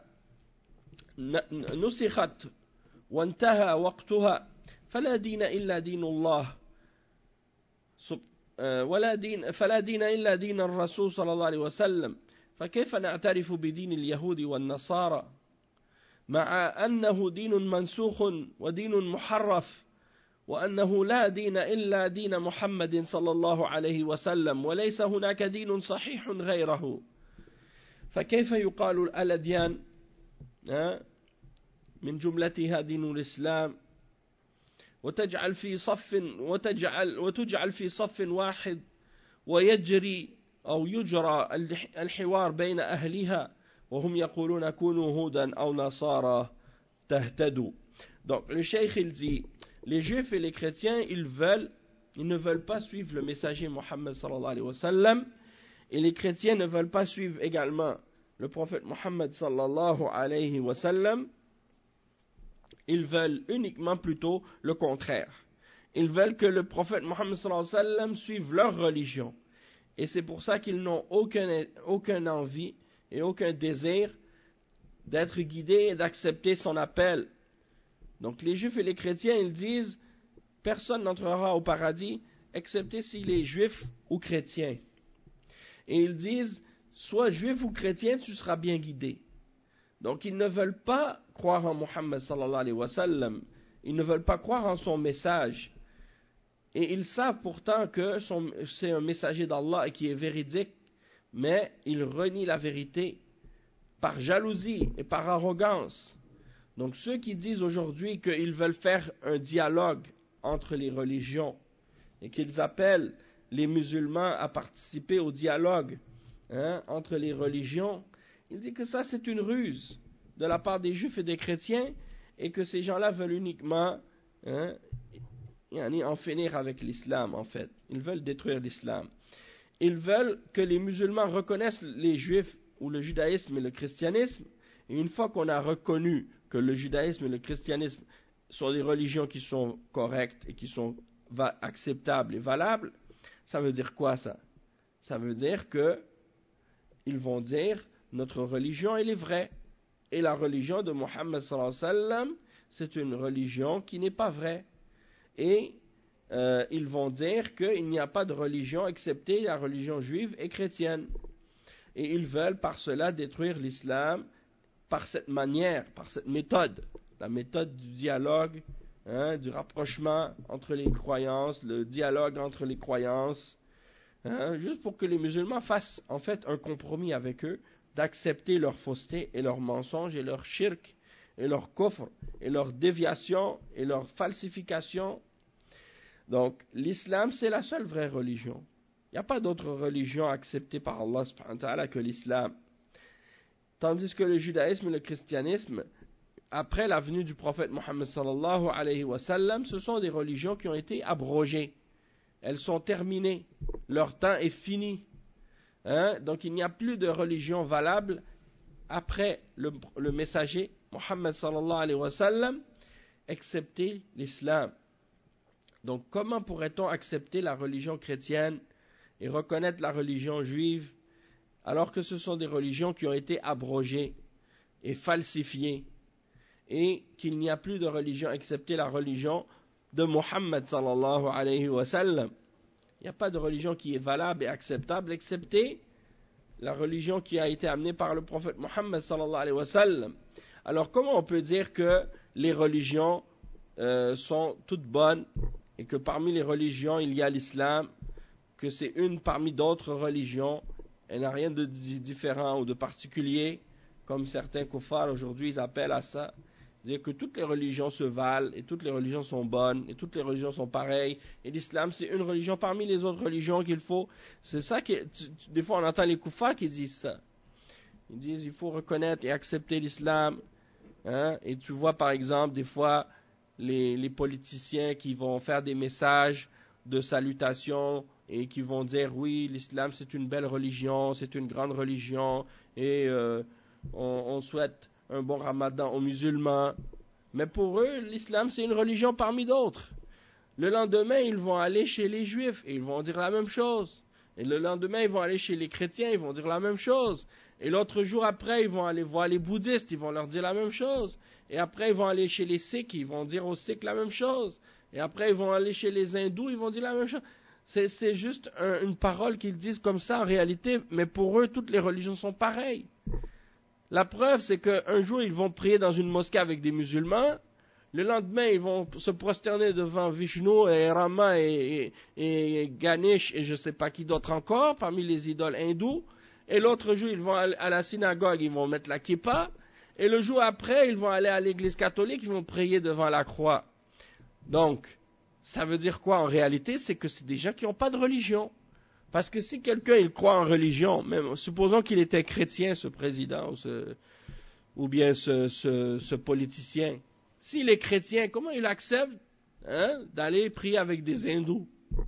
نسخت وانتهى وقتها فلا دين إلا دين الله ولا دين فلا دين إلا دين الرسول صلى الله عليه وسلم فكيف نعترف بدين اليهود والنصارى مع أنه دين منسوخ ودين محرف وأنه لا دين إلا دين محمد صلى الله عليه وسلم وليس هناك دين صحيح غيره فكيف يقال الأديان من جملتها دين الإسلام وتجعل في صف وتجعل وتجعل في صف واحد ويجري أو يجرى الحوار بين أهلها وهم يقولون كونوا هودا أو نصارى تهتدوا. Donc le cheikh il dit, les juifs et les chrétiens ils veulent ils ne veulent pas suivre le messager Mohammed sallallahu alayhi wa sallam et les chrétiens ne veulent pas suivre également le prophète Mohammed sallallahu alayhi wa sallam. Ils veulent uniquement plutôt le contraire. Ils veulent que le prophète Mohammed sallallahu alayhi wa sallam suive leur religion. Et c'est pour ça qu'ils n'ont aucun, aucun envie et aucun désir d'être guidés et d'accepter son appel. Donc les juifs et les chrétiens, ils disent, personne n'entrera au paradis, excepté s'il est juif ou chrétien. Et ils disent, soit juif ou chrétien, tu seras bien guidé. Donc ils ne veulent pas croire en Muhammad sallallahu alayhi wa sallam, ils ne veulent pas croire en son message. Et ils savent pourtant que son, c'est un messager d'Allah et qui est véridique, mais ils renient la vérité par jalousie et par arrogance. Donc ceux qui disent aujourd'hui qu'ils veulent faire un dialogue entre les religions et qu'ils appellent les musulmans à participer au dialogue hein, entre les religions, ils disent que ça c'est une ruse de la part des juifs et des chrétiens et que ces gens-là veulent uniquement hein, en finir avec l'islam en fait. Ils veulent détruire l'islam. Ils veulent que les musulmans reconnaissent les juifs ou le judaïsme et le christianisme, et une fois qu'on a reconnu que le judaïsme et le christianisme sont des religions qui sont correctes et qui sont acceptables et valables, ça veut dire quoi ça? Ça veut dire que ils vont dire notre religion elle est vraie et la religion de Mohammed sallallahu alayhi wa sallam c'est une religion qui n'est pas vraie et euh, ils vont dire qu'il n'y a pas de religion excepté la religion juive et chrétienne. Et ils veulent par cela détruire l'islam par cette manière, par cette méthode, la méthode du dialogue, hein, du rapprochement entre les croyances, le dialogue entre les croyances, hein, juste pour que les musulmans fassent en fait un compromis avec eux, d'accepter leur fausseté et leurs mensonges et leur shirk et leur kufr et leur déviation et leur falsification. Donc l'islam c'est la seule vraie religion. Il n'y a pas d'autre religion acceptée par Allah subhanahu wa ta'ala que l'islam. Tandis que le judaïsme et le christianisme, après la venue du prophète Mohammed sallallahu alayhi wa sallam, ce sont des religions qui ont été abrogées. Elles sont terminées. Leur temps est fini. Hein? Donc il n'y a plus de religion valable après le, le messager Mohammed sallallahu alayhi wa sallam, excepté l'islam. Donc comment pourrait-on accepter la religion chrétienne et reconnaître la religion juive, alors que ce sont des religions qui ont été abrogées et falsifiées, et qu'il n'y a plus de religion excepté la religion de Mohammed sallallahu alayhi wa sallam. Il n'y a pas de religion qui est valable et acceptable, excepté la religion qui a été amenée par le prophète Mohammed sallallahu alayhi wa sallam. Alors comment on peut dire que les religions euh, sont toutes bonnes, et que parmi les religions il y a l'islam, que c'est une parmi d'autres religions, elle n'a rien de différent ou de particulier, comme certains kuffars aujourd'hui ils appellent à ça, dire que toutes les religions se valent, et toutes les religions sont bonnes, et toutes les religions sont pareilles, et l'islam c'est une religion parmi les autres religions qu'il faut, c'est ça que, tu, tu, des fois on entend les kuffars qui disent ça, ils disent il faut reconnaître et accepter l'islam, hein? Et tu vois par exemple des fois les, les politiciens qui vont faire des messages de salutation, et qui vont dire oui l'islam c'est une belle religion, c'est une grande religion et euh, on, on souhaite un bon ramadan aux musulmans, mais pour eux l'islam c'est une religion parmi d'autres. Le lendemain ils vont aller chez les juifs et ils vont dire la même chose, et le lendemain ils vont aller chez les chrétiens, ils vont dire la même chose, et l'autre jour après ils vont aller voir les bouddhistes, ils vont leur dire la même chose, et après ils vont aller chez les sikhs, ils vont dire aux sikhs la même chose, et après ils vont aller chez les hindous, ils vont dire la même chose. C'est, c'est juste un, une parole qu'ils disent comme ça en réalité, mais pour eux, toutes les religions sont pareilles. La preuve, c'est qu'un jour, ils vont prier dans une mosquée avec des musulmans, le lendemain, ils vont se prosterner devant Vishnu et Rama et, et, et Ganesh et je ne sais pas qui d'autre encore, parmi les idoles hindous, et l'autre jour, ils vont à la synagogue, ils vont mettre la kippa, et le jour après, ils vont aller à l'église catholique, ils vont prier devant la croix. Donc, ça veut dire quoi en réalité? C'est que c'est des gens qui n'ont pas de religion. Parce que si quelqu'un il croit en religion, même supposons qu'il était chrétien, ce président, ou, ce, ou bien ce, ce, ce politicien, s'il est chrétien, comment il accepte hein, d'aller prier avec des hindous?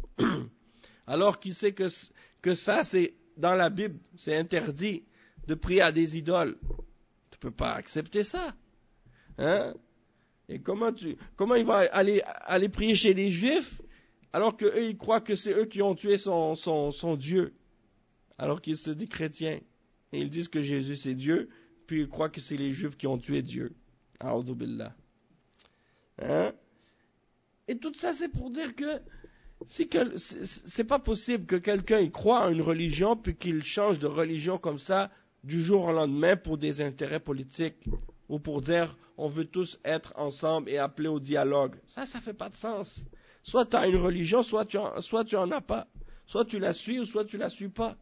Alors qu'il sait que, que ça, c'est dans la Bible, c'est interdit de prier à des idoles. Tu ne peux pas accepter ça. Hein? Et comment, tu, comment il va aller, aller prier chez les Juifs alors qu'eux, ils croient que c'est eux qui ont tué son, son, son Dieu, alors qu'ils se disent chrétiens. Et ils disent que Jésus c'est Dieu, puis ils croient que c'est les Juifs qui ont tué Dieu. A'udhu billah. Hein? Et tout ça, c'est pour dire que c'est, que c'est, c'est pas possible que quelqu'un il croit en une religion, puis qu'il change de religion comme ça, du jour au lendemain, pour des intérêts politiques. Ou pour dire, on veut tous être ensemble et appeler au dialogue. Ça, ça fait pas de sens. Soit tu as une religion, soit tu, en, soit tu en as pas. Soit tu la suis, ou soit tu la suis pas.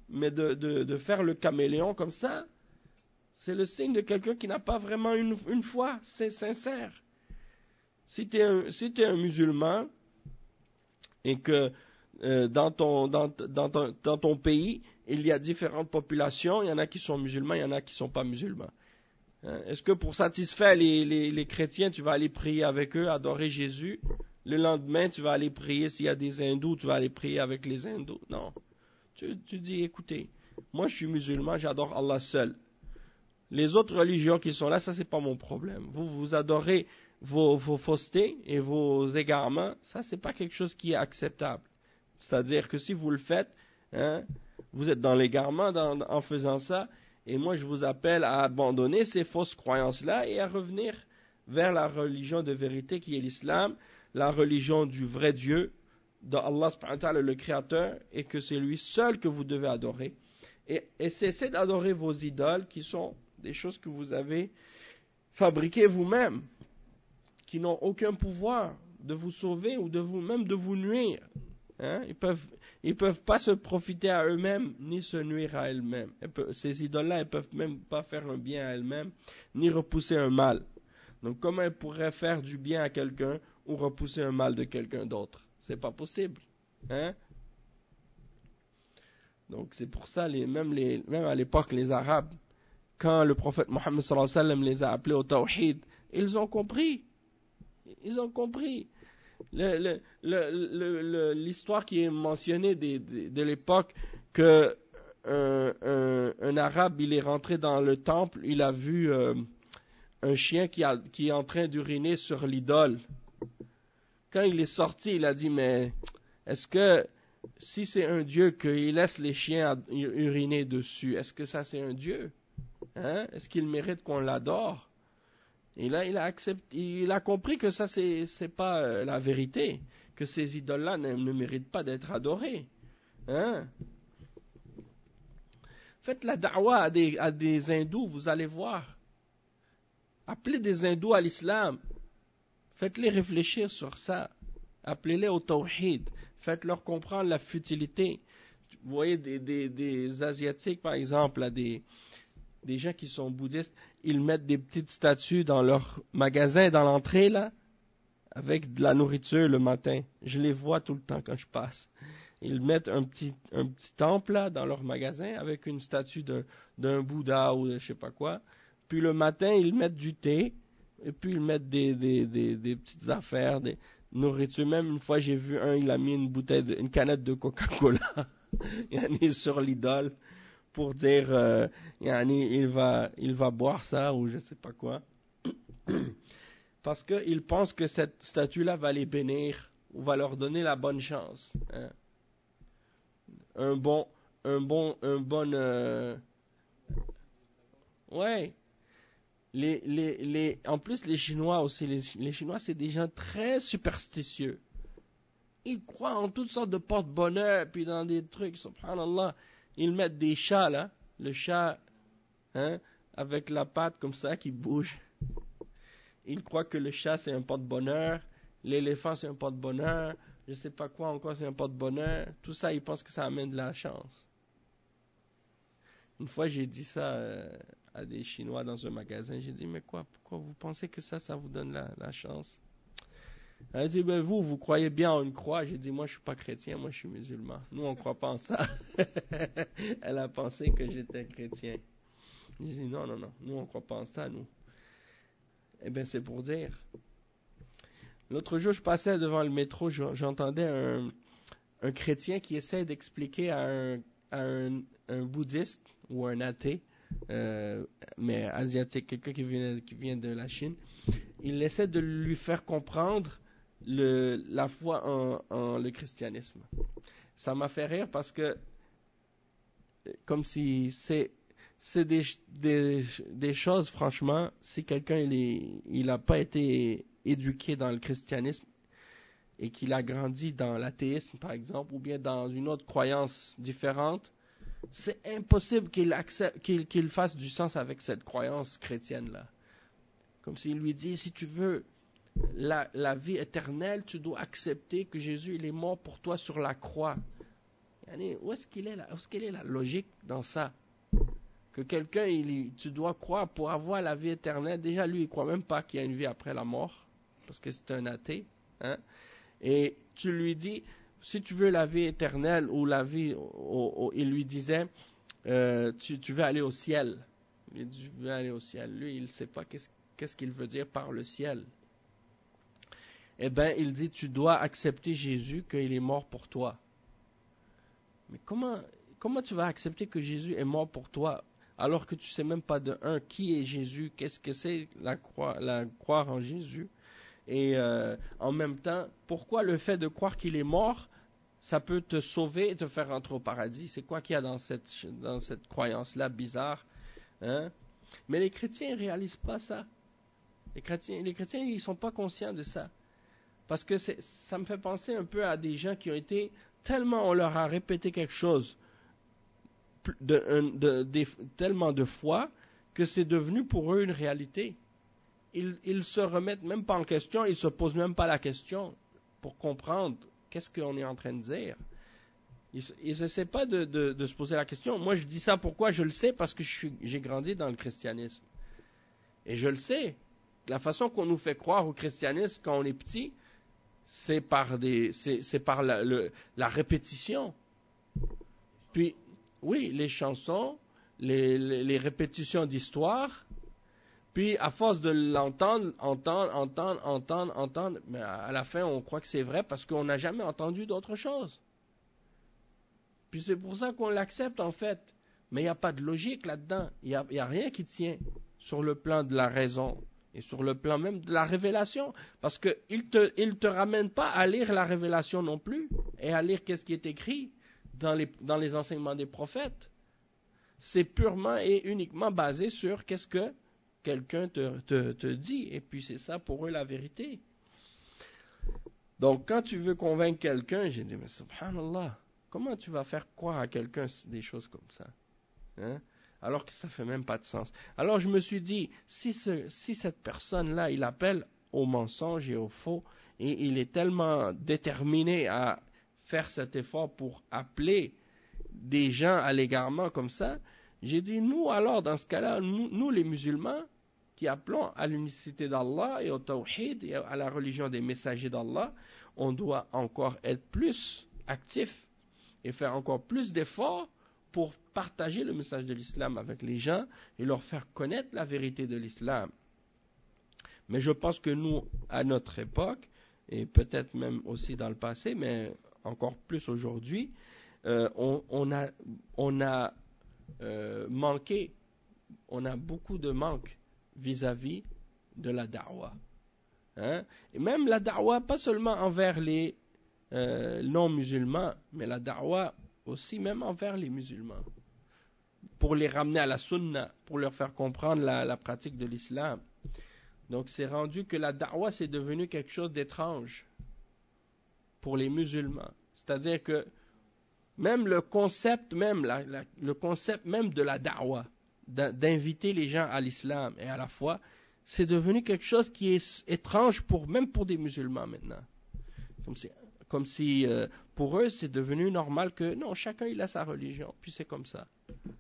Mais de, de, de faire le caméléon comme ça, c'est le signe de quelqu'un qui n'a pas vraiment une, une foi, c'est sincère. Si tu es un, si tu es un musulman et que euh, dans, ton, dans, dans, ton, dans ton pays, il y a différentes populations, il y en a qui sont musulmans, il y en a qui ne sont pas musulmans. Hein? Est-ce que pour satisfaire les, les, les chrétiens, tu vas aller prier avec eux, adorer Jésus? Le lendemain, tu vas aller prier, s'il y a des hindous, tu vas aller prier avec les hindous? Non. Tu, tu dis, écoutez, moi je suis musulman, j'adore Allah seul. Les autres religions qui sont là, ça c'est pas mon problème. Vous, vous adorez vos, vos faussetés et vos égarements, ça c'est pas quelque chose qui est acceptable. C'est-à-dire que si vous le faites, hein, vous êtes dans l'égarement dans, en faisant ça, et moi je vous appelle à abandonner ces fausses croyances-là et à revenir vers la religion de vérité qui est l'islam, la religion du vrai Dieu, d'Allah subhanahu wa ta'ala le Créateur, et que c'est lui seul que vous devez adorer. Et, et cessez d'adorer vos idoles qui sont des choses que vous avez fabriquées vous-même, qui n'ont aucun pouvoir de vous sauver ou de vous même de vous nuire. Hein? Ils peuvent, ils peuvent pas se profiter à eux-mêmes ni se nuire à elles-mêmes. Ces idoles-là, elles peuvent même pas faire un bien à elles-mêmes ni repousser un mal. Donc comment elles pourraient faire du bien à quelqu'un ou repousser un mal de quelqu'un d'autre? C'est pas possible. Hein? Donc c'est pour ça, les, même, les, même à l'époque, les Arabes, quand le prophète Mohammed sallallahu alayhi wa sallam les a appelés au tawhid, ils ont compris. Ils ont compris. Le, le, le, le, l'histoire qui est mentionnée de, de, de l'époque que un, un, un Arabe, il est rentré dans le temple, il a vu euh, un chien qui, a, qui est en train d'uriner sur l'idole. Quand il est sorti, il a dit, mais est-ce que si c'est un Dieu qu'il laisse les chiens uriner dessus, est-ce que ça c'est un Dieu? Hein? Est-ce qu'il mérite qu'on l'adore? Et là, il a accepté, il a compris que ça c'est c'est pas euh, la vérité, que ces idoles-là ne, ne méritent pas d'être adorées. Hein? Faites la da'wa à des, à des hindous, vous allez voir. Appelez des hindous à l'islam. Faites-les réfléchir sur ça. Appelez-les au tawhid. Faites-leur comprendre la futilité. Vous voyez des, des, des Asiatiques, par exemple, là, des, des gens qui sont bouddhistes, ils mettent des petites statues dans leur magasin, dans l'entrée, là, avec de la nourriture le matin. Je les vois tout le temps quand je passe. Ils mettent un petit, un petit temple, là, dans leur magasin, avec une statue d'un, d'un Bouddha ou je sais pas quoi. Puis le matin, ils mettent du thé, et puis ils mettent des, des, des, des petites affaires, des nourritures. Même une fois, j'ai vu un, il a mis une bouteille, de, une canette de Coca-Cola yani, sur l'idole pour dire, euh, yani, il va, il va boire ça ou je sais pas quoi. Parce qu'ils pensent que cette statue-là va les bénir ou va leur donner la bonne chance. Hein. Un bon, un bon, un bon, euh... ouais. Les, les, les, en plus, les Chinois aussi, les, les Chinois, c'est des gens très superstitieux. Ils croient en toutes sortes de porte-bonheur, puis dans des trucs, subhanallah. Ils mettent des chats, là, le chat, hein, avec la patte comme ça, qui bouge. Ils croient que le chat, c'est un porte-bonheur, l'éléphant, c'est un porte-bonheur, je sais pas quoi encore, c'est un porte-bonheur. Tout ça, ils pensent que ça amène de la chance. Une fois, j'ai dit ça euh, à des Chinois dans un magasin. J'ai dit, mais quoi, pourquoi vous pensez que ça, ça vous donne la, la chance? Elle a dit, ben vous, vous croyez bien en une croix. J'ai dit, moi, je suis pas chrétien, moi, je suis musulman. Nous, on croit pas en ça. Elle a pensé que j'étais chrétien. J'ai dit, non, non, non, nous, on croit pas en ça, nous. Eh bien, c'est pour dire. L'autre jour, je passais devant le métro, j'entendais un, un chrétien qui essaie d'expliquer à un, à un, un bouddhiste ou un athée, euh, mais asiatique, quelqu'un qui vient, qui vient de la Chine, il essaie de lui faire comprendre le, la foi en, en le christianisme. Ça m'a fait rire parce que, comme si c'est, c'est des, des, des choses, franchement, si quelqu'un il n'a pas été éduqué dans le christianisme et qu'il a grandi dans l'athéisme, par exemple, ou bien dans une autre croyance différente, c'est impossible qu'il, accepte, qu'il, qu'il fasse du sens avec cette croyance chrétienne-là. Comme s'il lui dit, si tu veux la, la vie éternelle, tu dois accepter que Jésus il est mort pour toi sur la croix. Où est-ce qu'il est là? Où est-ce qu'elle est la logique dans ça? Que quelqu'un, il, tu dois croire pour avoir la vie éternelle. Déjà, lui, il ne croit même pas qu'il y a une vie après la mort, parce que c'est un athée. Hein? Et tu lui dis, si tu veux la vie éternelle ou la vie, ou, ou, il lui disait, euh, tu, tu veux aller au ciel. Il dit, je veux aller au ciel. Lui, il ne sait pas qu'est-ce, qu'est-ce qu'il veut dire par le ciel. Eh bien, il dit, tu dois accepter Jésus, qu'il est mort pour toi. Mais comment, comment tu vas accepter que Jésus est mort pour toi, alors que tu ne sais même pas de un, qui est Jésus, qu'est-ce que c'est la, croix, la croire en Jésus? Et euh, en même temps, pourquoi le fait de croire qu'il est mort, ça peut te sauver et te faire rentrer au paradis? C'est quoi qu'il y a dans cette, dans cette croyance-là bizarre? Hein? Mais les chrétiens ne réalisent pas ça. Les chrétiens, les chrétiens, ils ne sont pas conscients de ça. Parce que c'est, ça me fait penser un peu à des gens qui ont été, tellement on leur a répété quelque chose, de, de, de, de, tellement de fois, que c'est devenu pour eux une réalité. Ils ne se remettent même pas en question, ils ne se posent même pas la question pour comprendre qu'est-ce qu'on est en train de dire. Ils n'essaient pas de, de, de se poser la question. Moi, je dis ça pourquoi? Je le sais parce que je suis, j'ai grandi dans le christianisme. Et je le sais. La façon qu'on nous fait croire au christianisme quand on est petit, c'est par, des, c'est, c'est par la, le, la répétition. Puis, oui, les chansons, les, les, les répétitions d'histoire. Puis, à force de l'entendre, entendre, entendre, entendre, entendre, mais à la fin, on croit que c'est vrai parce qu'on n'a jamais entendu d'autre chose. Puis c'est pour ça qu'on l'accepte, en fait. Mais il n'y a pas de logique là-dedans. Il n'y a, y a rien qui tient sur le plan de la raison et sur le plan même de la révélation. Parce qu'il ne te, il te ramène pas à lire la révélation non plus et à lire qu'est-ce qui est écrit dans les, dans les enseignements des prophètes. C'est purement et uniquement basé sur qu'est-ce que quelqu'un te, te, te dit, et puis c'est ça pour eux la vérité. Donc quand tu veux convaincre quelqu'un, j'ai dit, mais subhanallah, comment tu vas faire croire à quelqu'un des choses comme ça, hein? Alors que ça fait même pas de sens. Alors je me suis dit, si, ce, si cette personne-là, il appelle au mensonge et au faux, et il est tellement déterminé à faire cet effort pour appeler des gens à l'égarement comme ça, j'ai dit, nous alors, dans ce cas-là, nous, nous les musulmans, qui appelons à l'unicité d'Allah et au tawhid et à la religion des messagers d'Allah, on doit encore être plus actifs et faire encore plus d'efforts pour partager le message de l'islam avec les gens et leur faire connaître la vérité de l'islam. Mais je pense que nous, à notre époque, et peut-être même aussi dans le passé, mais encore plus aujourd'hui, euh, on, on a, on a euh, manqué, on a beaucoup de manque vis-à-vis de la da'wa. Hein? Et même la da'wa, pas seulement envers les euh, non-musulmans, mais la da'wa aussi même envers les musulmans. Pour les ramener à la sunna, pour leur faire comprendre la, la pratique de l'islam. Donc c'est rendu que la da'wa c'est devenu quelque chose d'étrange pour les musulmans. C'est-à-dire que même le concept même, la, la, le concept même de la da'wa, d'inviter les gens à l'islam et à la foi, c'est devenu quelque chose qui est étrange pour, même pour des musulmans maintenant. Comme si, comme si euh, pour eux c'est devenu normal que non, chacun il a sa religion, puis c'est comme ça.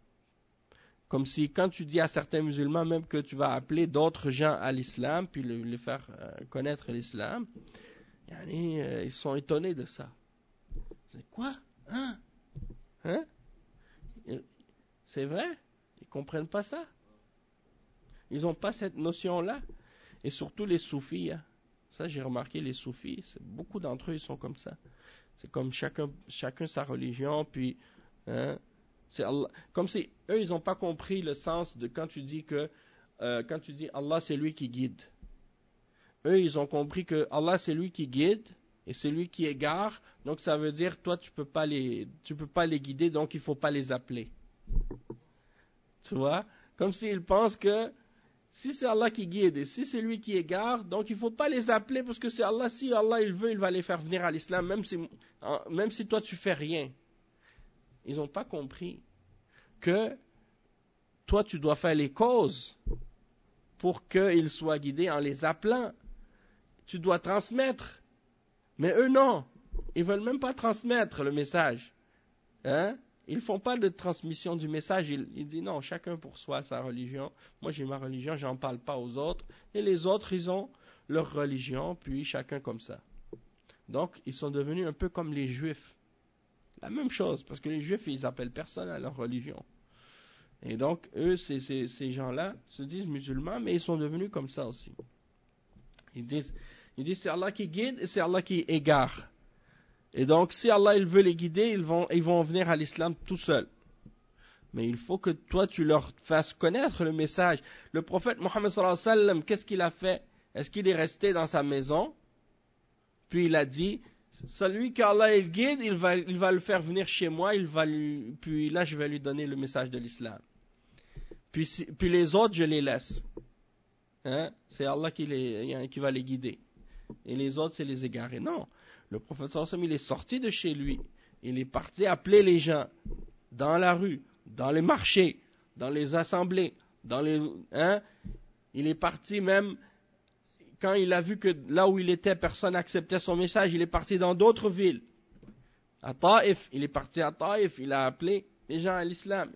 Comme si quand tu dis à certains musulmans même que tu vas appeler d'autres gens à l'islam, puis les le faire euh, connaître l'islam, yani, euh, ils sont étonnés de ça. C'est quoi? Hein? Hein? C'est vrai? Ils ne comprennent pas ça. Ils n'ont pas cette notion-là. Et surtout les soufis. Hein. Ça, j'ai remarqué, les soufis, beaucoup d'entre eux, ils sont comme ça. C'est comme chacun, chacun sa religion, puis... Hein, c'est Allah. Comme si eux, ils n'ont pas compris le sens de quand tu dis que... Euh, quand tu dis Allah, c'est lui qui guide. Eux, ils ont compris que Allah, c'est lui qui guide, et c'est lui qui égare. Donc, ça veut dire, toi, tu ne peux pas les, tu peux pas les guider, donc il ne faut pas les appeler. Tu vois? Comme s'ils pensent que si c'est Allah qui guide et si c'est lui qui égare, donc il ne faut pas les appeler parce que c'est Allah. Si Allah il veut, il va les faire venir à l'islam, même si, même si toi tu fais rien. Ils n'ont pas compris que toi tu dois faire les causes pour qu'ils soient guidés en les appelant. Tu dois transmettre. Mais eux non. Ils ne veulent même pas transmettre le message. Hein? Ils ne font pas de transmission du message. Ils, ils disent non, chacun pour soi, sa religion. Moi, j'ai ma religion, j'en parle pas aux autres. Et les autres, ils ont leur religion, puis chacun comme ça. Donc, ils sont devenus un peu comme les Juifs. La même chose, parce que les Juifs, ils appellent personne à leur religion. Et donc, eux, c'est, c'est, ces gens-là se disent musulmans, mais ils sont devenus comme ça aussi. Ils disent, ils disent c'est Allah qui guide et c'est Allah qui égare. Et donc, si Allah il veut les guider, ils vont, ils vont venir à l'islam tout seuls. Mais il faut que toi, tu leur fasses connaître le message. Le prophète Mohammed sallallahu alayhi wa sallam, qu'est-ce qu'il a fait? Est-ce qu'il est resté dans sa maison? Puis il a dit, celui qu'Allah il guide, il va, il va le faire venir chez moi, il va lui, puis là, je vais lui donner le message de l'islam. Puis, si, puis les autres, je les laisse. Hein? C'est Allah qui, les, qui va les guider. Et les autres, c'est les égarés. Non. Le prophète sallallahu alayhi wa sallam, il est sorti de chez lui. Il est parti appeler les gens dans la rue, dans les marchés, dans les assemblées, dans les, hein? Il est parti même, quand il a vu que là où il était, personne n'acceptait son message, il est parti dans d'autres villes. À Taïf, il est parti à Taïf, il a appelé les gens à l'islam.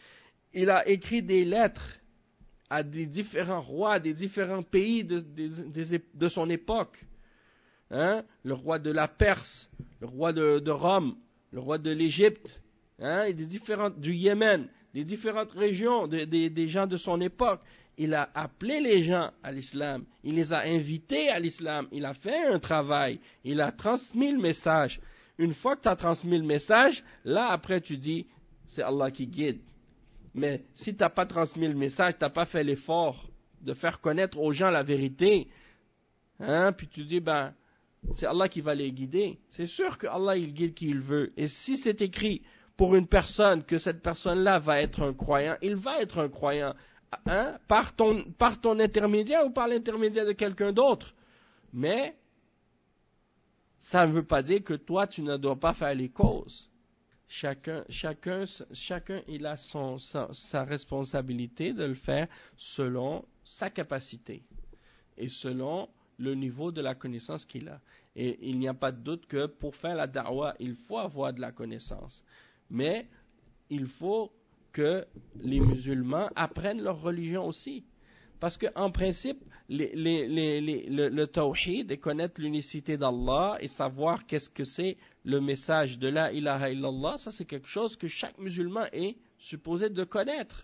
Il a écrit des lettres à des différents rois, des différents pays de, de, de, de son époque. Hein? Le roi de la Perse, le roi de, de Rome, le roi de l'Égypte, hein? Et des différentes, du Yémen, des différentes régions, de, de, des gens de son époque. Il a appelé les gens à l'islam, il les a invités à l'islam, il a fait un travail, il a transmis le message. Une fois que tu as transmis le message, là après tu dis, c'est Allah qui guide. Mais si tu n'as pas transmis le message, tu n'as pas fait l'effort de faire connaître aux gens la vérité, hein? Puis tu dis, ben, c'est Allah qui va les guider. C'est sûr que Allah il guide qui il veut. Et si c'est écrit pour une personne que cette personne-là va être un croyant, il va être un croyant, hein, par ton, par ton intermédiaire ou par l'intermédiaire de quelqu'un d'autre. Mais ça ne veut pas dire que toi tu ne dois pas faire les causes. Chacun, chacun, chacun il a son, sa, sa responsabilité de le faire selon sa capacité et selon le niveau de la connaissance qu'il a. Et il n'y a pas de doute que pour faire la da'wah, il faut avoir de la connaissance. Mais il faut que les musulmans apprennent leur religion aussi. Parce qu'en principe, les, les, les, les, le, le tawhid et connaître l'unicité d'Allah et savoir qu'est-ce que c'est le message de la ilaha illallah, ça c'est quelque chose que chaque musulman est supposé de connaître.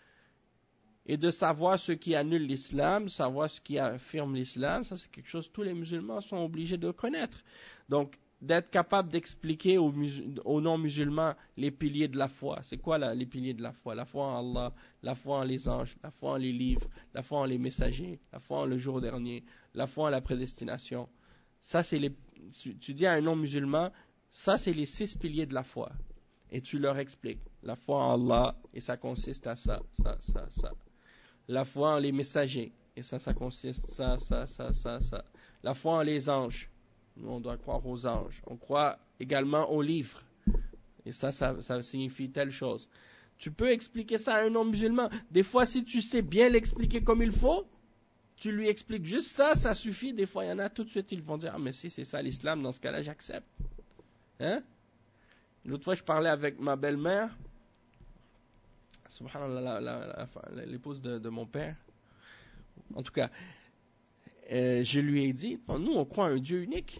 Et de savoir ce qui annule l'islam, savoir ce qui affirme l'islam, ça c'est quelque chose que tous les musulmans sont obligés de connaître. Donc, d'être capable d'expliquer aux, aux non-musulmans les piliers de la foi. C'est quoi là, les piliers de la foi? La foi en Allah, la foi en les anges, la foi en les livres, la foi en les messagers, la foi en le jour dernier, la foi en la prédestination. Ça c'est les, tu dis à un non-musulman, ça c'est les six piliers de la foi. Et tu leur expliques. La foi en Allah, et ça consiste à ça, ça, ça, ça. La foi en les messagers, et ça, ça consiste à ça, ça, ça, ça, ça. La foi en les anges. Nous, on doit croire aux anges. On croit également aux livres. Et ça, ça, ça signifie telle chose. Tu peux expliquer ça à un non-musulman. Des fois, si tu sais bien l'expliquer comme il faut, tu lui expliques juste ça, ça suffit. Des fois, il y en a tout de suite, ils vont dire, ah, mais si c'est ça l'islam, dans ce cas-là, j'accepte. Hein? L'autre fois, je parlais avec ma belle-mère, subhanallah, la, la, la, l'épouse de, de mon père. En tout cas, Euh, je lui ai dit, nous on croit à un Dieu unique.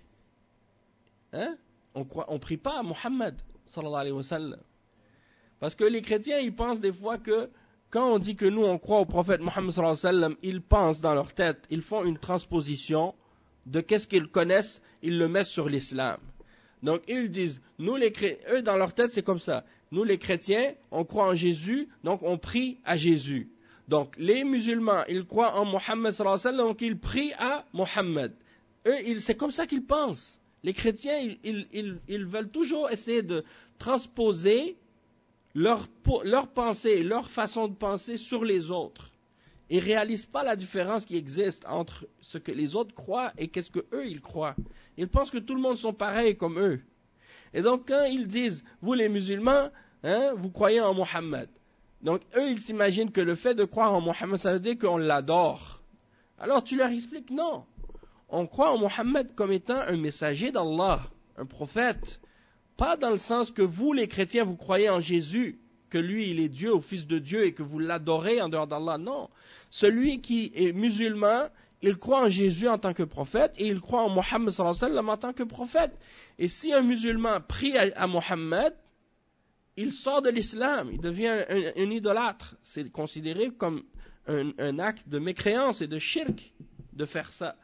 Hein? On croit, on prie pas à Mohammed sallallahu alayhi wa sallam. Parce que les chrétiens, ils pensent des fois que quand on dit que nous on croit au prophète Mohammed sallallahu alayhi wa sallam, ils pensent dans leur tête, ils font une transposition de qu'est-ce qu'ils connaissent, ils le mettent sur l'islam. Donc ils disent, nous les chrétiens, eux dans leur tête c'est comme ça. Nous les chrétiens, on croit en Jésus, donc on prie à Jésus. Donc, les musulmans, ils croient en Mohammed sallallahu alayhi wa sallam, donc ils prient à Mohammed. Eux, ils, c'est comme ça qu'ils pensent. Les chrétiens, ils, ils, ils, ils veulent toujours essayer de transposer leur, leur pensée, leur façon de penser sur les autres. Ils ne réalisent pas la différence qui existe entre ce que les autres croient et qu'est-ce que eux ils croient. Ils pensent que tout le monde sont pareils comme eux. Et donc, quand ils disent, vous les musulmans, hein, vous croyez en Mohammed. Donc, eux, ils s'imaginent que le fait de croire en Mohammed, ça veut dire qu'on l'adore. Alors, tu leur expliques, non. On croit en Mohammed comme étant un messager d'Allah, un prophète. Pas dans le sens que vous, les chrétiens, vous croyez en Jésus, que lui, il est Dieu, ou fils de Dieu, et que vous l'adorez en dehors d'Allah. Non. Celui qui est musulman, il croit en Jésus en tant que prophète, et il croit en Mohammed sallallahu alayhi wa sallam en tant que prophète. Et si un musulman prie à, à Mohammed, il sort de l'islam, il devient un, un idolâtre. C'est considéré comme un, un acte de mécréance et de shirk de faire ça.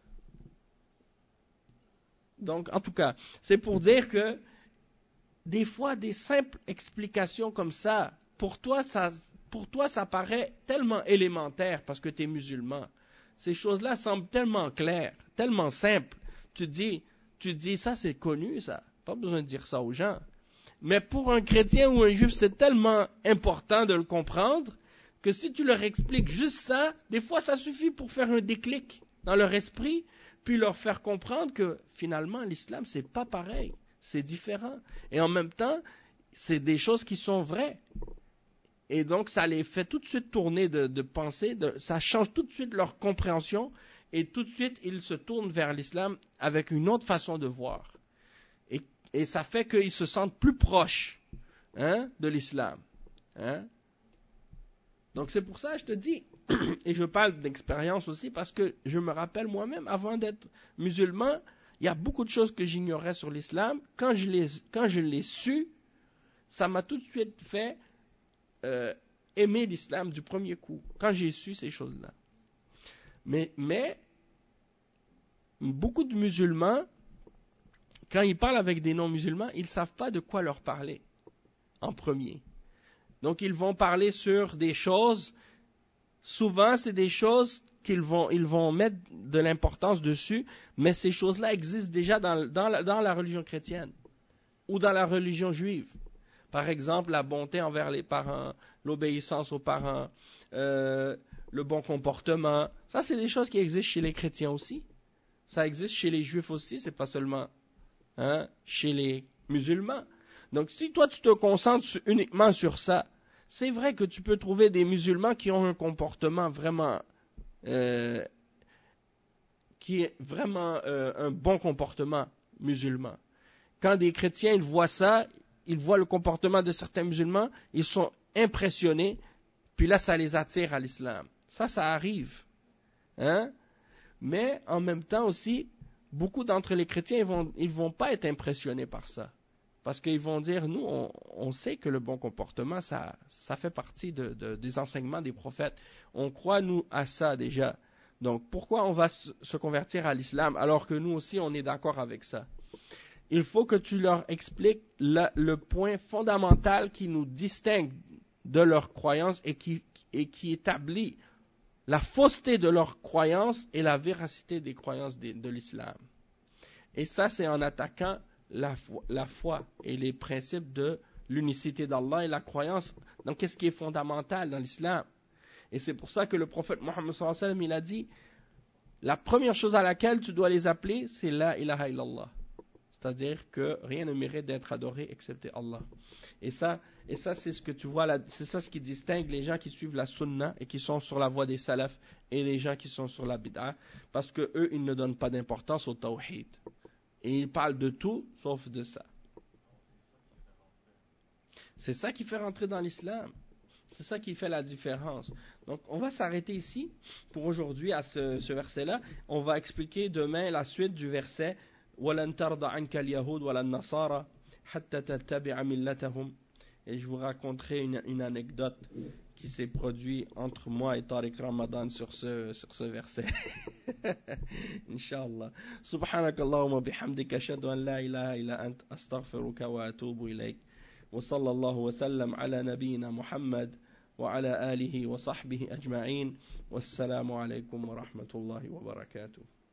Donc, en tout cas, c'est pour dire que des fois, des simples explications comme ça, pour toi, ça, pour toi, ça paraît tellement élémentaire parce que tu es musulman. Ces choses-là semblent tellement claires, tellement simples. Tu dis, tu dis, ça c'est connu, ça. Pas besoin de dire ça aux gens. Mais pour un chrétien ou un juif, c'est tellement important de le comprendre que si tu leur expliques juste ça, des fois, ça suffit pour faire un déclic dans leur esprit, puis leur faire comprendre que finalement, l'islam, c'est pas pareil. C'est différent. Et en même temps, c'est des choses qui sont vraies. Et donc, ça les fait tout de suite tourner de, de pensée, de, ça change tout de suite leur compréhension, et tout de suite, ils se tournent vers l'islam avec une autre façon de voir. Et, et ça fait qu'ils se sentent plus proches hein, de l'islam. Hein? Donc, c'est pour ça que je te dis, et je parle d'expérience aussi, parce que je me rappelle moi-même, avant d'être musulman, il y a beaucoup de choses que j'ignorais sur l'islam. Quand je l'ai, quand je l'ai su, ça m'a tout de suite fait euh, aimer l'islam du premier coup, quand j'ai su ces choses-là. Mais, mais, beaucoup de musulmans, quand ils parlent avec des non-musulmans, ils ne savent pas de quoi leur parler, en premier. Donc, ils vont parler sur des choses, souvent, c'est des choses qu'ils vont, ils vont mettre de l'importance dessus, mais ces choses-là existent déjà dans, dans, la, dans la religion chrétienne ou dans la religion juive. Par exemple, la bonté envers les parents, l'obéissance aux parents, euh, le bon comportement. Ça, c'est des choses qui existent chez les chrétiens aussi. Ça existe chez les juifs aussi, c'est pas seulement hein, chez les musulmans. Donc, si toi, tu te concentres sur, uniquement sur ça, c'est vrai que tu peux trouver des musulmans qui ont un comportement vraiment... Euh, qui est vraiment euh, un bon comportement musulman. Quand des chrétiens ils voient ça, ils voient le comportement de certains musulmans, ils sont impressionnés, puis là ça les attire à l'islam. Ça, ça arrive. Hein? Mais en même temps aussi, beaucoup d'entre les chrétiens ils vont, ils vont pas être impressionnés par ça. Parce qu'ils vont dire, nous, on, on sait que le bon comportement, ça, ça fait partie de, de, des enseignements des prophètes. On croit, nous, à ça déjà. Donc, pourquoi on va se, se convertir à l'islam alors que nous aussi, on est d'accord avec ça? Il faut que tu leur expliques la, le point fondamental qui nous distingue de leur croyance et qui, et qui établit la fausseté de leur croyance et la véracité des croyances de, de l'islam. Et ça, c'est en attaquant La foi, la foi et les principes de l'unicité d'Allah et la croyance dans qu'est-ce qui est fondamental dans l'islam. Et c'est pour ça que le prophète Mohammed sallallahu alayhi wa sallam, il a dit, la première chose à laquelle tu dois les appeler, c'est la ilaha illallah. C'est-à-dire que rien ne mérite d'être adoré excepté Allah. Et ça, et ça c'est ce que tu vois, là, c'est ça ce qui distingue les gens qui suivent la sunna et qui sont sur la voie des salafs et les gens qui sont sur la bid'a, parce que eux, ils ne donnent pas d'importance au tawhid. Et il parle de tout, sauf de ça. C'est ça qui fait rentrer dans l'islam. C'est ça qui fait la différence. Donc, on va s'arrêter ici pour aujourd'hui à ce, ce verset-là. On va expliquer demain la suite du verset « وَلَنْ تَرْضَ عَنْكَ الْيَهُودُ وَلَا النَّصَارَى حَتَّى تَتَّبِعَ مِلَّتَهُمْ » Et je vous raconterai une, une anecdote qui s'est produite entre moi et Tariq Ramadan sur ce, sur ce verset. Inch'Allah. Subhanakallahumma bihamdika ashhadu an la ilaha illa ant astaghfiruka wa atubu ilayk. Wa sallallahu wa sallam ala nabiyyina Muhammad wa ala alihi wa sahbihi ajma'in. Wassalamu alaykum wa rahmatullahi wa barakatuh.